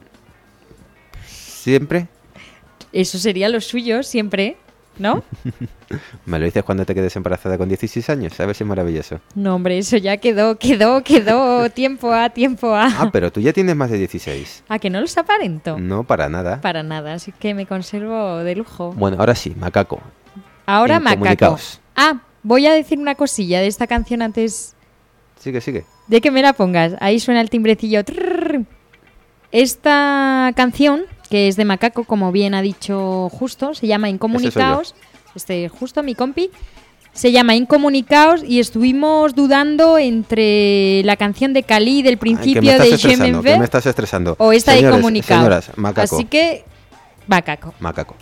Siempre Eso sería lo suyo, siempre, ¿no? me lo dices cuando te quedes embarazada con dieciséis años, ¿sabes? Es maravilloso. No, hombre, eso ya quedó, quedó, quedó, tiempo a, tiempo a... Ah, pero tú ya tienes más de dieciséis. ¿A que no los aparento? No, para nada. Para nada, así que me conservo de lujo. Bueno, ahora sí, macaco. Ahora macaco. Incomunicaos. Ah, voy a decir una cosilla de esta canción antes Sigue, sigue. de que me la pongas. Ahí suena el timbrecillo. Trrr. Esta canción, que es de Macaco, como bien ha dicho Justo, se llama Incomunicaos. Este Justo, mi compi. Se llama Incomunicaos y estuvimos dudando entre la canción de Cali del Ay, que principio me estás de Je estresando, m'en vais que me estás estresando. o esta de Señores, Incomunicaos. Señoras, macaco. Así que, Macaco. Macaco.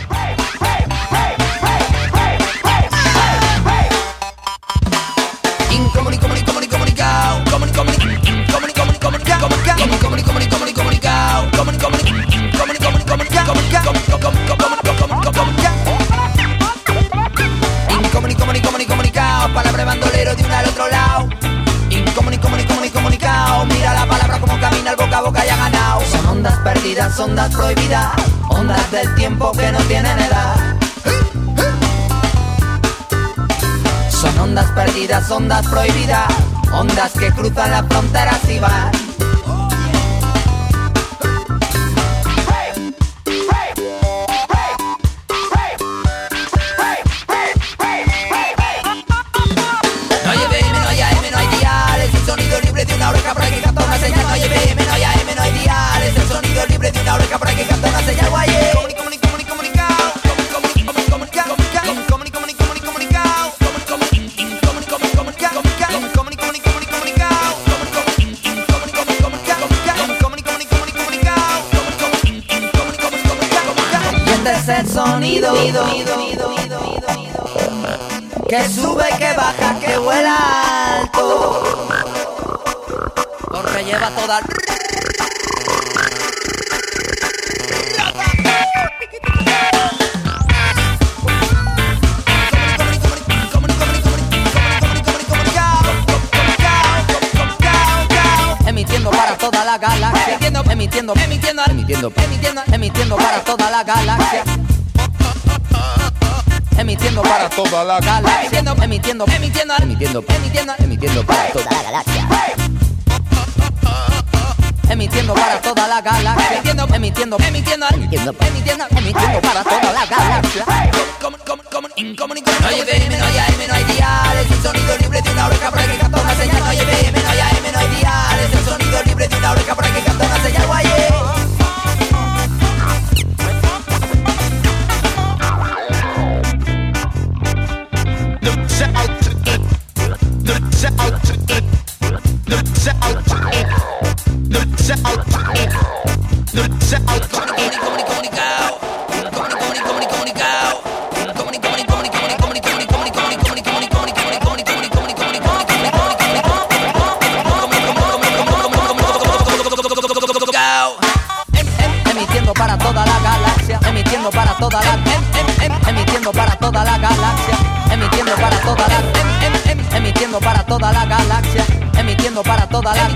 Incomuni, comuni, comuni, comunicao. Comuni, comuni, comuni, comuni, comunica, comunica. Comuni, comuni, comuni, comuni, comunicao. Comuni, comuni, comuni, comuni, comunica, comunica. Comuni, comuni, comuni, comuni, comunica. Incomuni, comuni, comuni, comunicao. Palabra bandolero de un al otro lado. Incomuni, comuni, comuni, comunicao. Mira la palabra como camina el boca a boca y ha ganado. Son ondas perdidas, ondas prohibidas. Ondas del tiempo que no tienen edad. Son ondas perdidas, ondas prohibidas, ondas que cruzan las fronteras y van. No hay F M, no hay A M, no hay diales, el sonido libre de una oreja por ahí que capta una señal. No hay F M, no hay A M, no hay diales, el sonido libre de una oreja por ahí que capta una señal. Guaye. Comuni, comuni, comuni, comunicao. Comuni, comuni, comuni, comunicao. Comuni, comuni, comuni, sonido, que sube, que baja, que vuela alto, porque lleva toda. Emitiendo para toda la galaxia, emitiendo, emitiendo, emitiendo, emitiendo, emitiendo, emitiendo para toda la galaxia, emitiendo para toda la galaxia, emitiendo, emitiendo, emitiendo, emitiendo, emitiendo para toda la galaxia, emitiendo para toda la galaxia, emitiendo, emitiendo, emitiendo, emitiendo, emitiendo, emitiendo para toda la galaxia. No hay F M, no hay A M, no hay dial, es el sonido libre de una oreja para que canta una señal. No hay F M, no hay A M, no hay dial, es el sonido libre de una oreja para que canta una señal. Guaye. Emitiendo para toda la galaxia, emitiendo para toda la, emitiendo para toda la galaxia, emitiendo para toda la, emitiendo para toda la galaxia, emitiendo para toda la.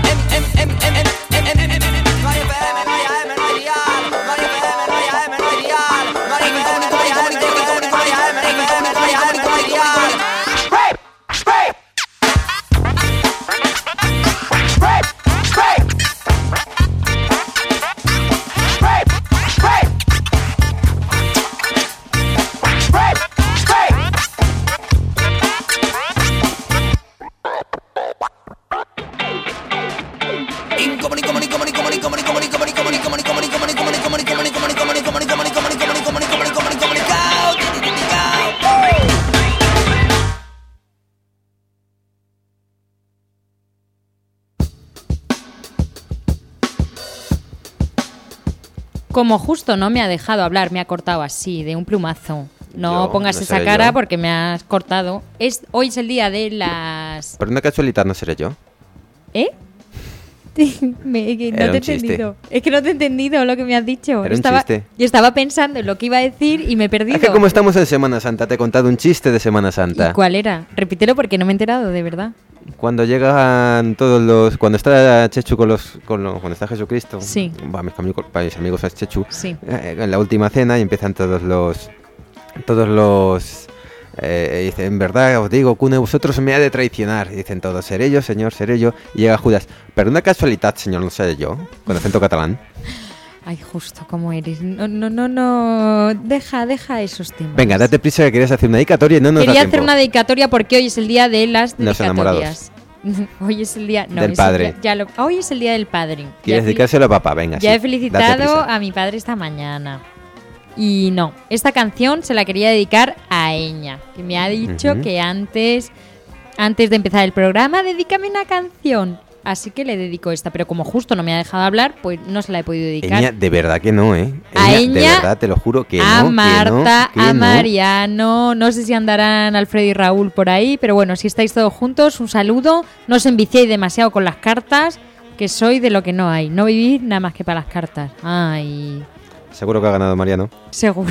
Como justo no me ha dejado hablar, me ha cortado así, de un plumazo. No Yo, pongas no esa seré cara yo. porque me has cortado. Es, hoy es el día de las... Por una casualidad no seré yo. ¿Eh? Me- que no Era te he un chiste. entendido. Es que no te he entendido lo que me has dicho. Era un estaba, chiste. Yo estaba pensando en lo que iba a decir y me he perdido. Es que como estamos en Semana Santa, te he contado un chiste de Semana Santa. ¿Y cuál era? Repítelo porque no me he enterado, de verdad. Cuando llegan todos los... Cuando está Chechu con los... Con los cuando está Jesucristo. Sí. Va, mis, amigos, va, mis amigos es Chechu. Sí. eh, en la última cena y empiezan todos los... Todos los... Eh, dicen, en verdad os digo que uno de vosotros me ha de traicionar. Y dicen todos, seré yo, señor, seré yo. Y llega Judas, pero una casualidad, señor, no seré yo. Con acento catalán. Ay, justo como eres. No, no, no, no. Deja, deja esos temas. Venga, date prisa que querías hacer una dedicatoria y no nos Quería da hacer tiempo. una dedicatoria porque hoy es el día de las Los dedicatorias. Hoy es el día... No, Del es el padre. día- ya lo- hoy es el día del padre. ¿Quieres Ya dedicárselo a papá? Venga, Ya sí, he felicitado date prisa. a mi padre esta mañana. Y no, esta canción se la quería dedicar a Eña, que me ha dicho Ujú. que antes, antes de empezar el programa, dedícame una canción. Así que le dedico esta, pero como justo no me ha dejado hablar, pues no se la he podido dedicar. Eña, de verdad que no, ¿eh? A de Eña, verdad, te lo juro que a no. Marta, que no, que a no. Mariano, no sé si andarán Alfredo y Raúl por ahí, pero bueno, si estáis todos juntos, un saludo. No os enviciéis demasiado con las cartas, que soy de lo que no hay. No vivís nada más que para las cartas. Ay, Seguro que ha ganado Mariano. seguro.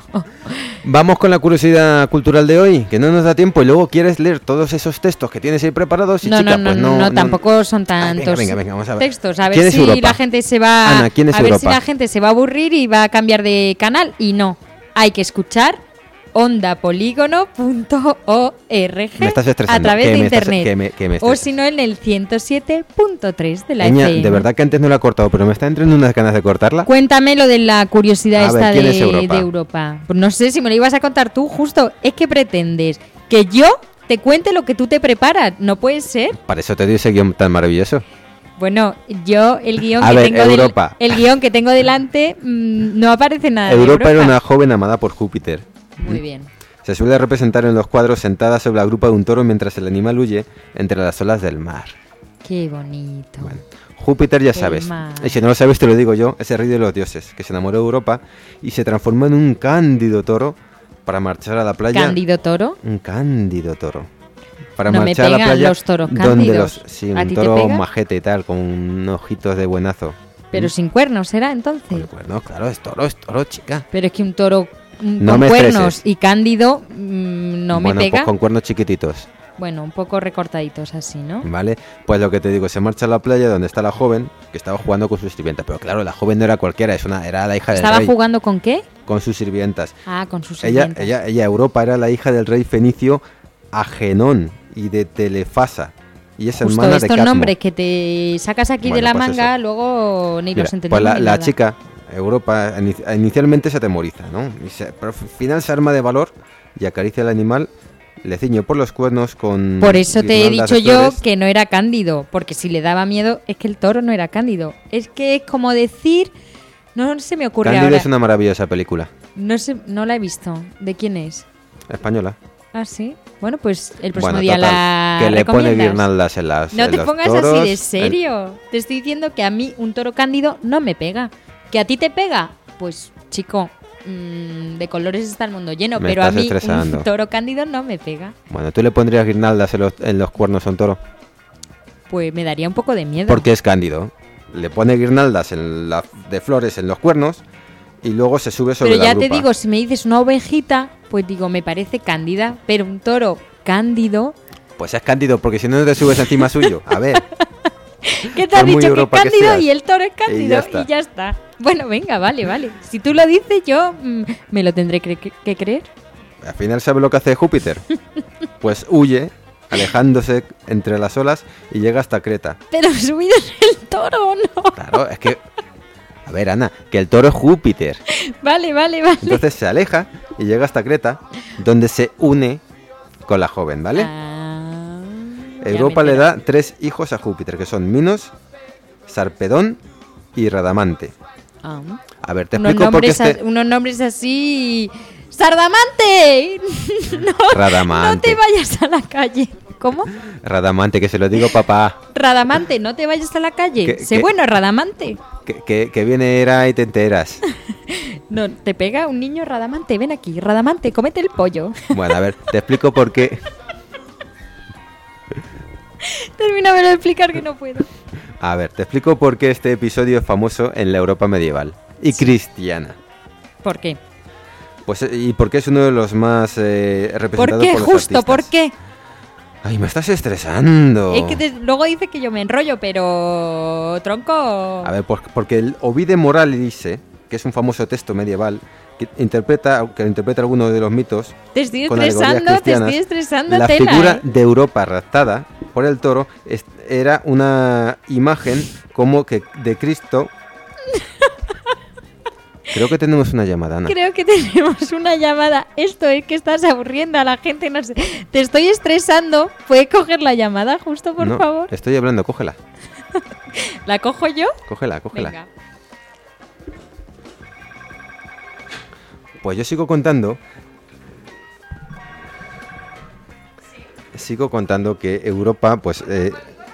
Vamos con la curiosidad cultural de hoy, que no nos da tiempo y luego quieres leer todos esos textos que tienes ahí preparados y No, chica, no, no, pues no, no, no, tampoco son tantos venga, venga, venga, vamos a ver. textos. A ver ¿Quién es si Europa? la gente se va Ana, ¿quién es a ver Europa? si la gente se va a aburrir y va a cambiar de canal. Y no, hay que escuchar onda polígono punto org Me estás a estresando, través que de me estás- internet. que me- que me o estresas. si no, en el ciento siete punto tres de la Eña, F M. de verdad que antes no la he cortado, pero me está entrando unas ganas de cortarla. Cuéntame lo de la curiosidad A ver, esta ¿quién de es Europa? de Europa. Pues no sé si me lo ibas a contar tú, justo. Es que pretendes que yo te cuente lo que tú te preparas. No puede ser. Para eso te doy ese guión tan maravilloso. Bueno, yo el guión A que ver, tengo del- Europa. el guión que tengo delante mm, no aparece nada de Europa Europa. era una joven amada por Júpiter. Muy bien. Se suele representar en los cuadros sentada sobre la grupa de un toro mientras el animal huye entre las olas del mar. Qué bonito. Bueno, Júpiter, ya Qué sabes, mal. y si no lo sabes te lo digo yo, es el rey de los dioses, que se enamoró de Europa y se transformó en un cándido toro para marchar a la playa. ¿Cándido toro? Un cándido toro. Para No me marchar a la pegan playa. los toros donde cándidos. los, sí, ¿A un ti te toro pega? majete y tal, con ojitos de buenazo. Pero sin cuernos, ¿será entonces? Bueno, claro, es toro, es toro, chica. Pero es que un toro mm, No con me cuernos estreses. y cándido mm, no bueno, me pega. pues con cuernos chiquititos. Bueno, un poco recortaditos así, ¿no? ¿Vale? Pues lo que te digo, se marcha a la playa donde está la joven, que estaba jugando con sus sirvientas. Pero claro, la joven no era cualquiera, es una, era la hija del ¿Estaba rey. jugando con qué? Con sus sirvientas. Ah, con sus Ella, sirvientas. ella, ella, Europa, era la hija del rey fenicio Agenón y de Telefasa. Y es Justo hermana de estos Cadmo. nombres que te sacas aquí de Bueno, la pues manga, eso. luego ni Mira, los entendemos pues la, ni la nada. chica, Europa, inici- inicialmente se atemoriza, ¿no? Y se- pero al final se arma de valor y acaricia al animal, le ciñe por los cuernos con... Por eso te he guirnaldas dicho de yo flores. que no era cándido, porque si le daba miedo es que el toro no era cándido. Es que es como decir, no se me ocurre Cándido ahora. es una maravillosa película No sé, no la he visto. ¿De quién es? española. Ah, sí. Bueno, pues el próximo Bueno, día total, la que le pone recomiendas. guirnaldas en las No en te los pongas toros, así de el- serio. Te estoy diciendo que a mí un toro cándido no me pega. ¿Que a ti te pega? Pues, chico, mmm, de colores está el mundo lleno. Me pero a estás mí estresando. un toro cándido no me pega. Bueno, ¿tú le pondrías guirnaldas en los, en los cuernos a un toro? Pues me daría un poco de miedo. Porque es cándido. Le pone guirnaldas en la- de flores en los cuernos y luego se sube sobre Pero la ya te grupa. digo, si me dices una ovejita, pues digo, me parece cándida. Pero un toro cándido... Pues es cándido, porque si no, no te subes encima suyo. A ver. ¿Qué te Por has muy dicho? Que Europa que cándido seas. y el toro es cándido Y ya está. y ya está. Bueno, venga, vale, vale. Si tú lo dices, yo mm, me lo tendré que, que- que creer. Al final, ¿sabe lo que hace Júpiter? Pues huye, alejándose entre las olas y llega hasta Creta. Pero subido en el toro o no. Claro, es que... A ver, Ana, que el toro es Júpiter. Vale, vale, vale. Entonces se aleja y llega hasta Creta, donde se une con la joven, ¿vale? Ah, ya Europa me le entero. da tres hijos a Júpiter, que son Minos, Sarpedón y Radamante. Ah. A ver, te Unos explico por qué nombres, este... a- unos nombres así... ¡Sardamante! No, no Radamante. te vayas a la calle. ¿Cómo? Radamante, que se lo digo papá, Radamante, no te vayas a la calle. Que- Sé que- bueno, Radamante. que, que, que viene era y te enteras. No, te pega un niño Radamante. Ven aquí, Radamante, cómete el pollo. Bueno, a ver, te explico por qué... Termíname de explicar que no puedo. A ver, te explico por qué este episodio es famoso en la Europa medieval y cristiana. ¿Por qué? Pues eh, y porque es uno de los más eh, ¿Por representados qué por los justo? artistas. ¿Por qué? Ay, me estás estresando. Es que te- luego dice que yo me enrollo, pero... Tronco... A ver, por- porque el Ovide Moralice, que es un famoso texto medieval, que interpreta, que interpreta algunos de los mitos, Te estoy con alegorías estresando, te cristianas, estoy estresando, la tela, figura ¿eh? de Europa raptada por el toro es- era una imagen como que de Cristo. Creo que tenemos una llamada, Ana. Creo que tenemos una llamada. Esto es que estás aburriendo a la gente. No sé. Te estoy estresando. ¿Puedes coger la llamada justo, por No, favor? estoy hablando, cógela, ¿La cojo yo? cógela, cógela. Venga. Pues yo sigo contando. Sigo contando que Europa, pues... eh,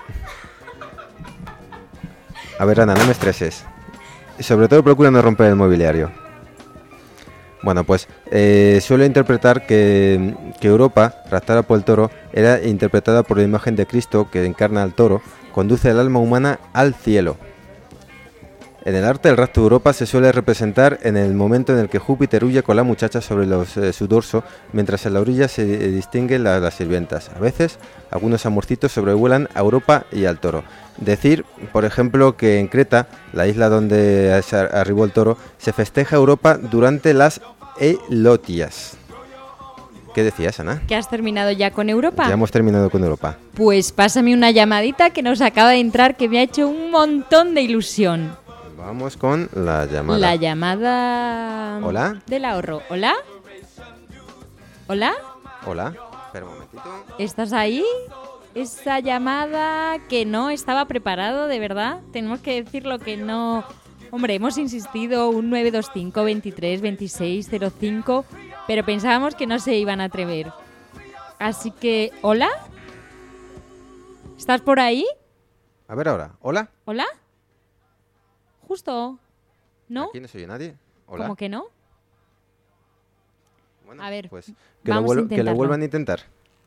A ver, Ana, no me estreses. Y sobre todo procura no romper el mobiliario. Bueno, pues eh, suele interpretar que, que Europa, raptada por el toro, era interpretada por la imagen de Cristo que encarna al toro, conduce el alma humana al cielo. En el arte, el rapto de Europa se suele representar en el momento en el que Júpiter huye con la muchacha sobre los, eh, su dorso, mientras en la orilla se eh, distinguen la- las sirvientas. A veces, algunos amorcitos sobrevuelan a Europa y al toro. Decir, por ejemplo, que en Creta, la isla donde se ar- arribó el toro, se festeja Europa durante las Elotias. ¿Qué decías, Ana? ¿Que has terminado ya con Europa? Ya hemos terminado con Europa. Pues pásame una llamadita que nos acaba de entrar que me ha hecho un montón de ilusión. Vamos con la llamada. La llamada... Hola. Del ahorro. ¿Hola? ¿Hola? Hola. Espera un momentito. ¿Estás ahí? Esa llamada que no estaba preparado, de verdad. Tenemos que decirlo que no... Hombre, hemos insistido un nueve dos cinco, veintitrés, veintiséis, cero cinco, pero pensábamos que no se iban a atrever. Así que, ¿hola? ¿Estás por ahí? A ver ahora. ¿Hola? ¿Hola? ¿Justo? ¿No? Aquí no se oye nadie. ¿Hola? ¿Cómo que no? Bueno, a ver, pues que lo, vamos a vuel- que lo intentarlo. vuelvan a intentar.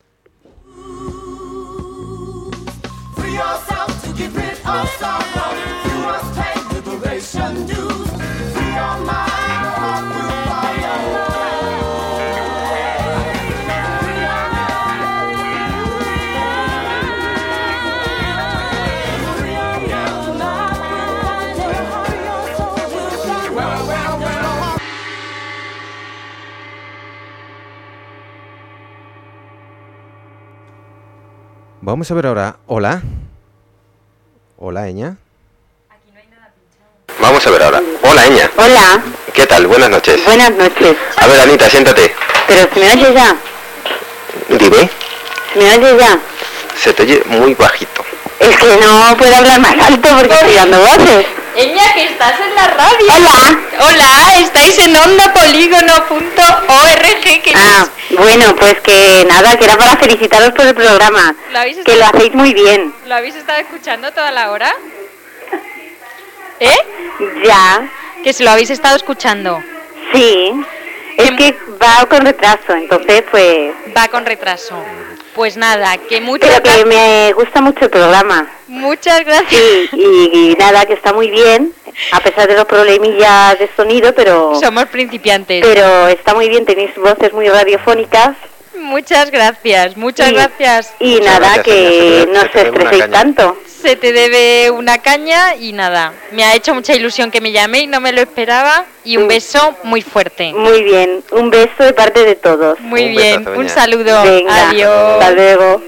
Free yourself to get rid of sorrow. You must take liberation dues. Free your mind, walk through fire. Free your mind. Free your mind. Free your soul to fly. Well, well, well. Vamos a ver ahora. ¿Hola? ¿Hola, Eña? Vamos a ver ahora. Hola, Eña. Hola, ¿Qué tal? Buenas noches. buenas noches. A ver, Anita, siéntate. Pero si me oyes ya, Dime. si me oyes ya. Se te oye muy bajito. Es que no puedo hablar más alto porque estoy dando voces. Eña, que estás en la radio. Hola. Hola, estáis en onda polígono punto org. Que Ah, bueno, pues que nada, que era para felicitaros por el programa. ¿Lo habéis Que lo estado- hacéis muy bien. ¿Lo habéis estado escuchando toda la hora? ¿Eh? Ya, Que se lo habéis estado escuchando. sí. Es que va con retraso, entonces pues... Va con retraso. Pues nada, que muchas Pero que gracias. me gusta mucho el programa. Muchas gracias. Sí, y, y nada, que está muy bien, a pesar de los problemillas de sonido, pero... Somos principiantes. Pero está muy bien, tenéis voces muy radiofónicas. Muchas gracias, muchas Y- gracias. Y Muchas nada, gracias, que Eña, se te- no se te se debe una estreséis caña. tanto. Se te debe una caña y nada. Me ha hecho mucha ilusión que me llame y no me lo esperaba. Y un Mm. beso muy fuerte. Muy bien, un beso de parte de todos. Muy Un bien, besazo, un Eña. saludo. Venga, Adiós. hasta luego.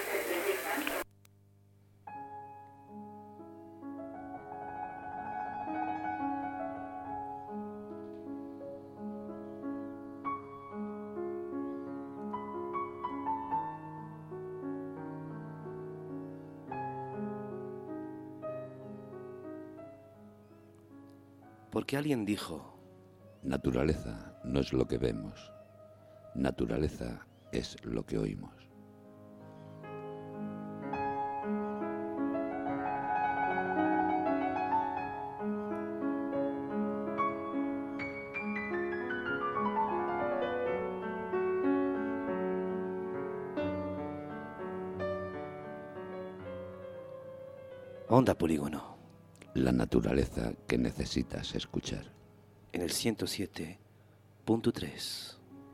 Porque alguien dijo, naturaleza no es lo que vemos, naturaleza es lo que oímos. Onda Polígono, La naturaleza que necesitas escuchar. en el ciento siete punto tres.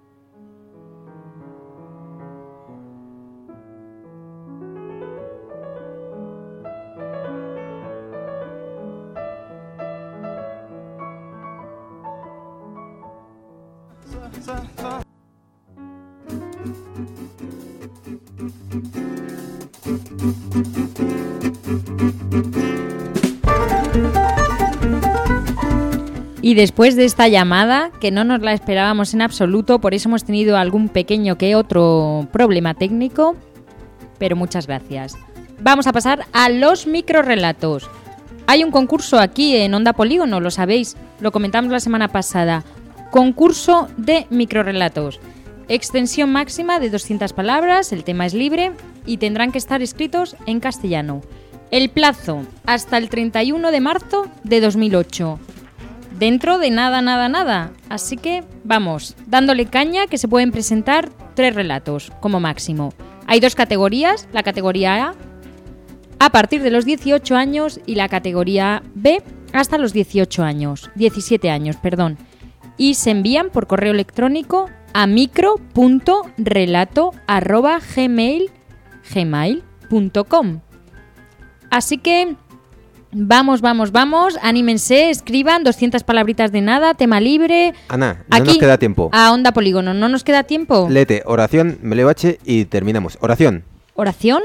Y después de esta llamada, que no nos la esperábamos en absoluto, por eso hemos tenido algún pequeño que otro problema técnico, pero muchas gracias. Vamos a pasar a los microrrelatos. Hay un concurso aquí en Onda Polígono, lo sabéis, lo comentamos la semana pasada. Concurso de microrrelatos. Extensión máxima de doscientas palabras, el tema es libre y tendrán que estar escritos en castellano. El plazo, hasta el treinta y uno de marzo de dos mil ocho. Dentro de nada, nada, nada. Así que vamos, dándole caña, que se pueden presentar tres relatos como máximo. Hay dos categorías, la categoría A a partir de los dieciocho años y la categoría B hasta los dieciocho años, diecisiete años, perdón. Y se envían por correo electrónico a micro punto relato arroba gmail punto com. Así que vamos, vamos, vamos, anímense, escriban doscientas palabritas de nada, tema libre. Ana, no Aquí, nos queda tiempo. A Onda Polígono, ¿no nos queda tiempo? Léete, oración, me leo H y terminamos. Oración. ¿Oración?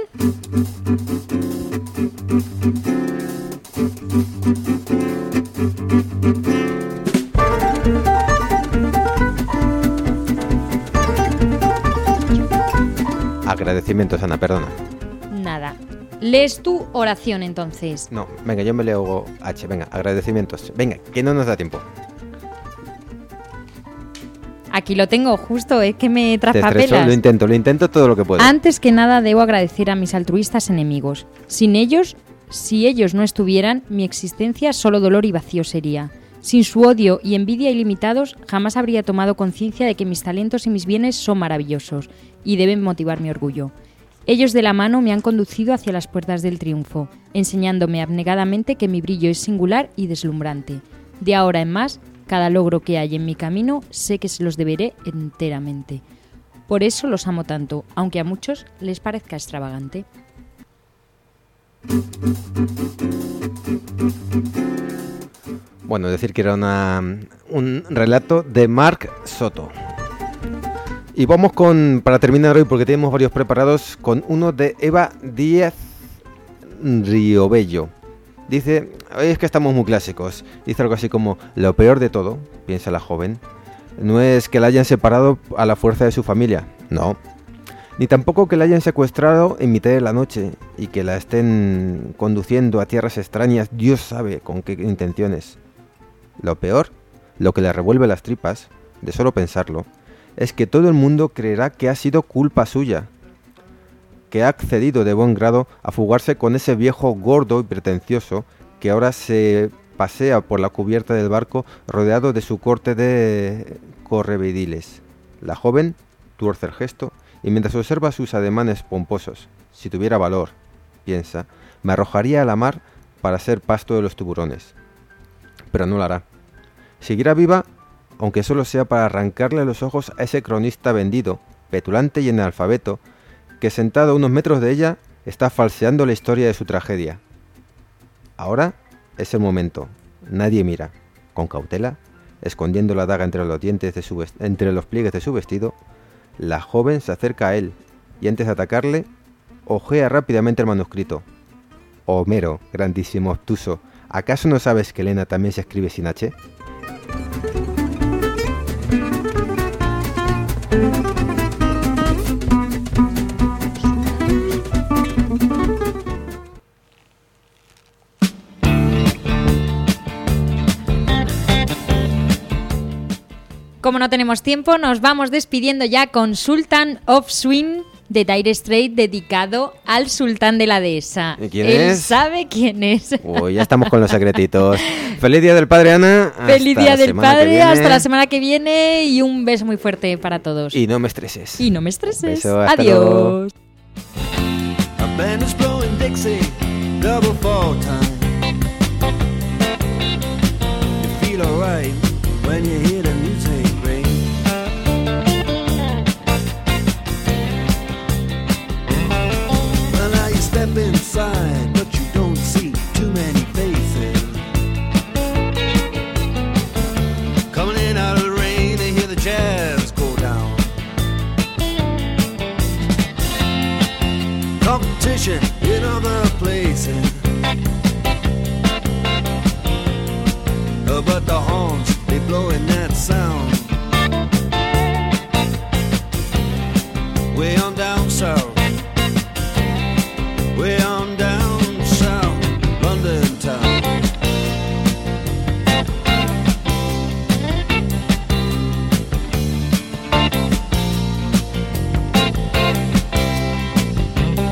Agradecimientos, Ana, perdona. Nada. Lees tu oración entonces. No, venga, yo me leo H. Venga, agradecimientos. Venga, que no nos da tiempo. Aquí lo tengo, justo, es que me Te estreso, traspapelas. lo intento, lo intento todo lo que puedo. Antes que nada debo agradecer a mis altruistas enemigos. Sin ellos Si ellos no estuvieran, mi existencia solo dolor y vacío sería. Sin su odio y envidia ilimitados, jamás habría tomado conciencia de que mis talentos y mis bienes son maravillosos y deben motivar mi orgullo. Ellos de la mano me han conducido hacia las puertas del triunfo, enseñándome abnegadamente que mi brillo es singular y deslumbrante. De ahora en más, cada logro que hay en mi camino, sé que se los deberé enteramente. Por eso los amo tanto, aunque a muchos les parezca extravagante. Bueno, decir que era una, un relato de Marc Soto. Y vamos con, para terminar hoy, porque tenemos varios preparados, con uno de Eva Díaz Riobello. Dice, es que estamos muy clásicos. Dice algo así como, lo peor de todo, piensa la joven, no es que la hayan separado a la fuerza de su familia, no. Ni tampoco que la hayan secuestrado en mitad de la noche y que la estén conduciendo a tierras extrañas, Dios sabe con qué intenciones. Lo peor, lo que le revuelve las tripas, de solo pensarlo, es que todo el mundo creerá que ha sido culpa suya, que ha accedido de buen grado a fugarse con ese viejo gordo y pretencioso que ahora se pasea por la cubierta del barco rodeado de su corte de correveidiles. La joven tuerce el gesto y mientras observa sus ademanes pomposos, si tuviera valor, piensa, me arrojaría a la mar para ser pasto de los tiburones. Pero no lo hará. Seguirá viva, aunque solo sea para arrancarle los ojos a ese cronista vendido, petulante y analfabeto, que sentado a unos metros de ella está falseando la historia de su tragedia. Ahora es el momento. Nadie mira. Con cautela, escondiendo la daga entre los dientes de su vest- entre los pliegues de su vestido, la joven se acerca a él y antes de atacarle, hojea rápidamente el manuscrito. Homero, grandísimo obtuso, ¿acaso no sabes que Elena también se escribe sin H? Como no tenemos tiempo, nos vamos despidiendo ya con Sultan of Swing de Dire Straits, dedicado al sultán de la dehesa. ¿Quién Él es? sabe quién es. Uy, ya estamos con los secretitos. Feliz Día del Padre, Ana. Feliz Hasta Día la del semana que Padre, viene. hasta la semana que viene y un beso muy fuerte para todos. Y no me estreses. Y no me estreses. Beso, hasta luego. Adiós. A band is blowing Dixie, double fall time. You feel alright when you hear the music ring. Well, now you step inside, but you don't see too many faces. Coming in out of the rain, they hear the jazz go down. Competition in other places, uh, but the horns, they blowing that sound.